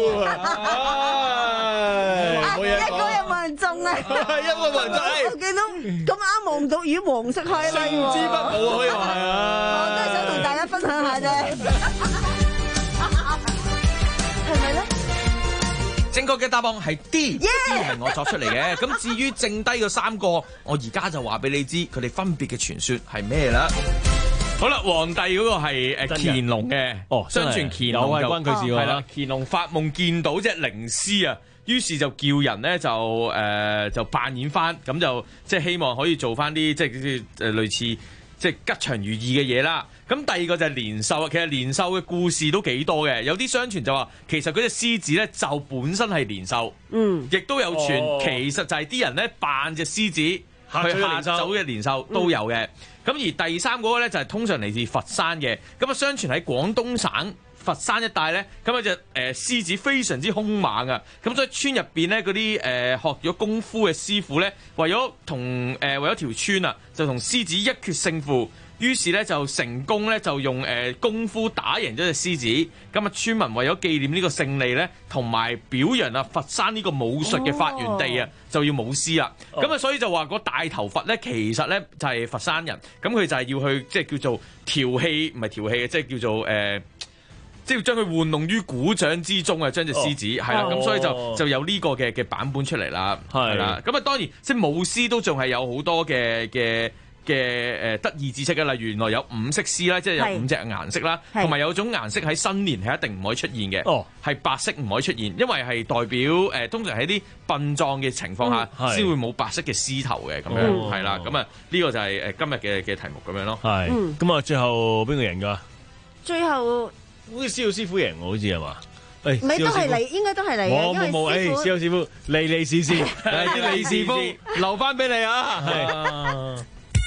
啊！一個有冇人中啊？一個冇人中，我見到咁啱望到，咦黃色 highlight 喎，勝之不武可以話係啊！我都係想同大家分享下啫，係咪咧？正確嘅答案係 D， D 係我作出嚟嘅。咁至於剩低嘅三個，我而家就話俾你知，佢哋分別嘅傳說係咩啦？好啦，皇帝嗰個係誒乾隆嘅，哦，相傳乾隆就關佢事係啦。乾隆發夢見到隻靈獅啊，於是就叫人咧就誒、呃、就扮演翻，咁就即係希望可以做翻啲即係誒類似即係吉祥如意嘅嘢啦。咁第二個就係年獸啊，其實年獸嘅故事都幾多嘅，有啲相傳就話其實嗰隻獅子咧就本身係年獸，嗯，亦都有傳、哦、其實就係啲人咧扮隻獅子去嚇走嘅年獸都有嘅。咁、嗯、而第三個咧就係通常嚟自佛山嘅，咁啊相傳喺廣東省佛山一帶咧，咁有隻誒獅子非常之兇猛啊！咁所以村入邊咧嗰啲誒學咗功夫嘅師傅咧，為咗同誒為咗條村啊，就同獅子一決勝負。於是咧就成功咧就用誒、呃、功夫打贏咗隻獅子，咁啊村民為咗紀念呢個勝利咧，同埋表揚啊佛山呢個武術嘅發源地啊，哦、就要舞獅啦。咁啊、哦、所以就話個大頭佛咧其實咧就係、是、佛山人，咁佢就係要去即係叫做調戲，唔係調戲嘅，即係叫做誒。呃即係將佢玩弄於鼓掌之中啊！將隻獅子係啦，咁、哦、所以就就有呢個嘅嘅版本出嚟啦，係啦。咁啊當然即係舞獅都仲係有好多嘅嘅嘅誒得意之處嘅，例如原來有五色獅啦，即係有五隻顏色啦，同埋有種顏色喺新年係一定唔可以出現嘅，係、哦、白色唔可以出現，因為係代表誒、呃、通常喺啲殯葬嘅情況下先、嗯、會冇白色嘅獅頭嘅咁樣，係啦。咁啊呢個就係誒今日嘅嘅題目咁樣咯。係，咁啊、嗯、最後邊個贏㗎？最後。好似蕭師傅贏我好似係嘛？誒，咪都係你，應該都係你。我冇冇，誒，蕭師傅，利利是是，啲利是風留翻俾你啊！係。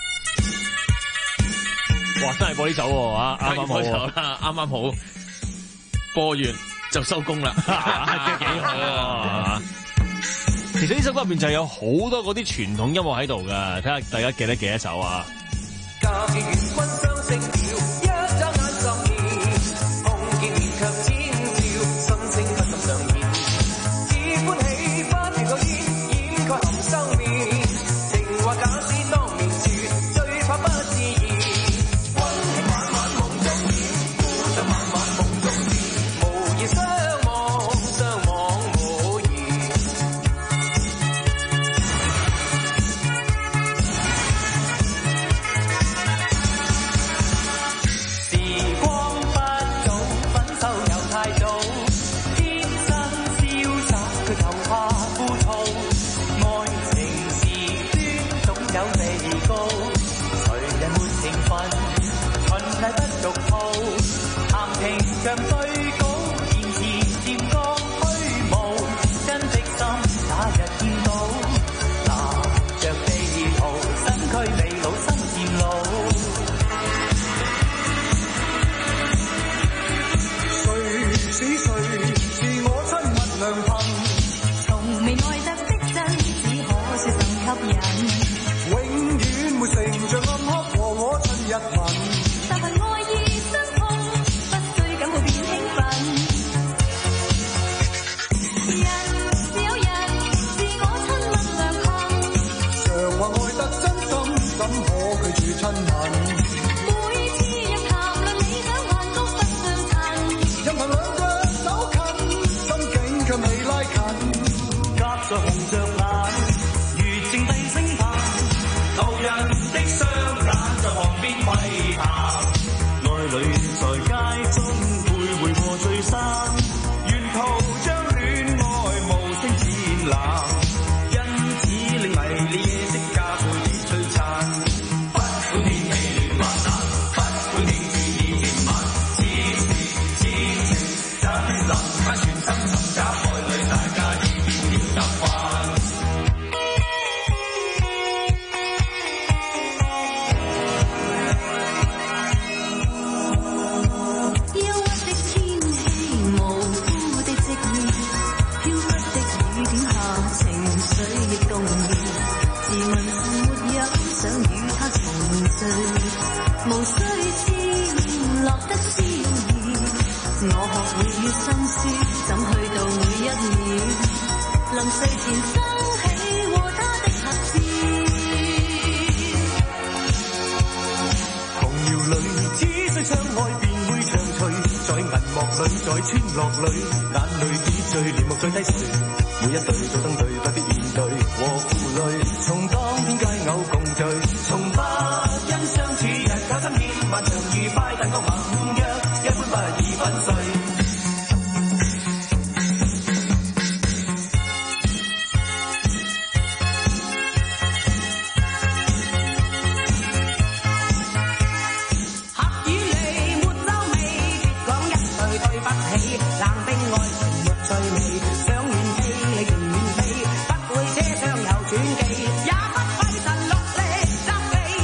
哇！真係播呢首喎，啊，啱啱好啦，啱啱好，播完就收工啦，真係幾好啊！其實呢首歌入邊就有好多嗰啲傳統音樂喺度噶，睇下大家記得幾多首啊！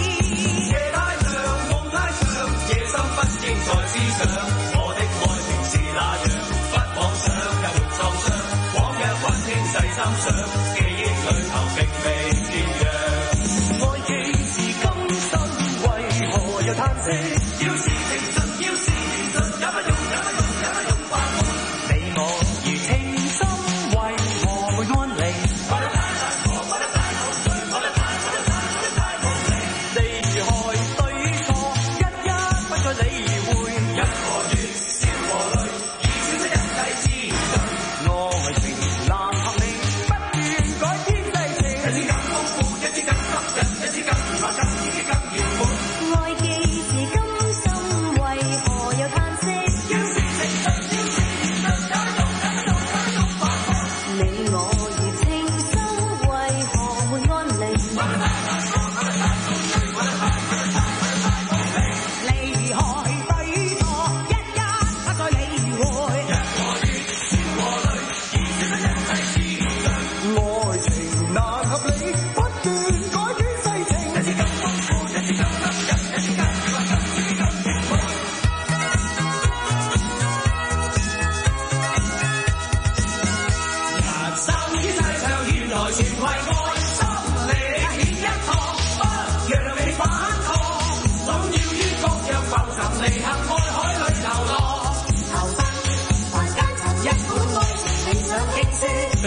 夜深不應再思想，我的愛情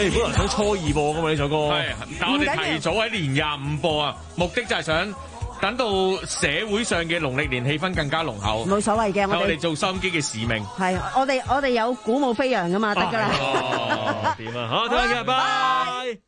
哋本來想初二播噶嘛呢首歌， 係，但我哋提早喺年廿五播啊，目的就係想等到社會上嘅農曆年氣氛更加濃厚。 冇所謂嘅，我哋我哋做收音機嘅使命。 係，我哋我哋有鼓舞飛揚噶嘛，得㗎啦。 哦，點啊？好，再見，拜拜。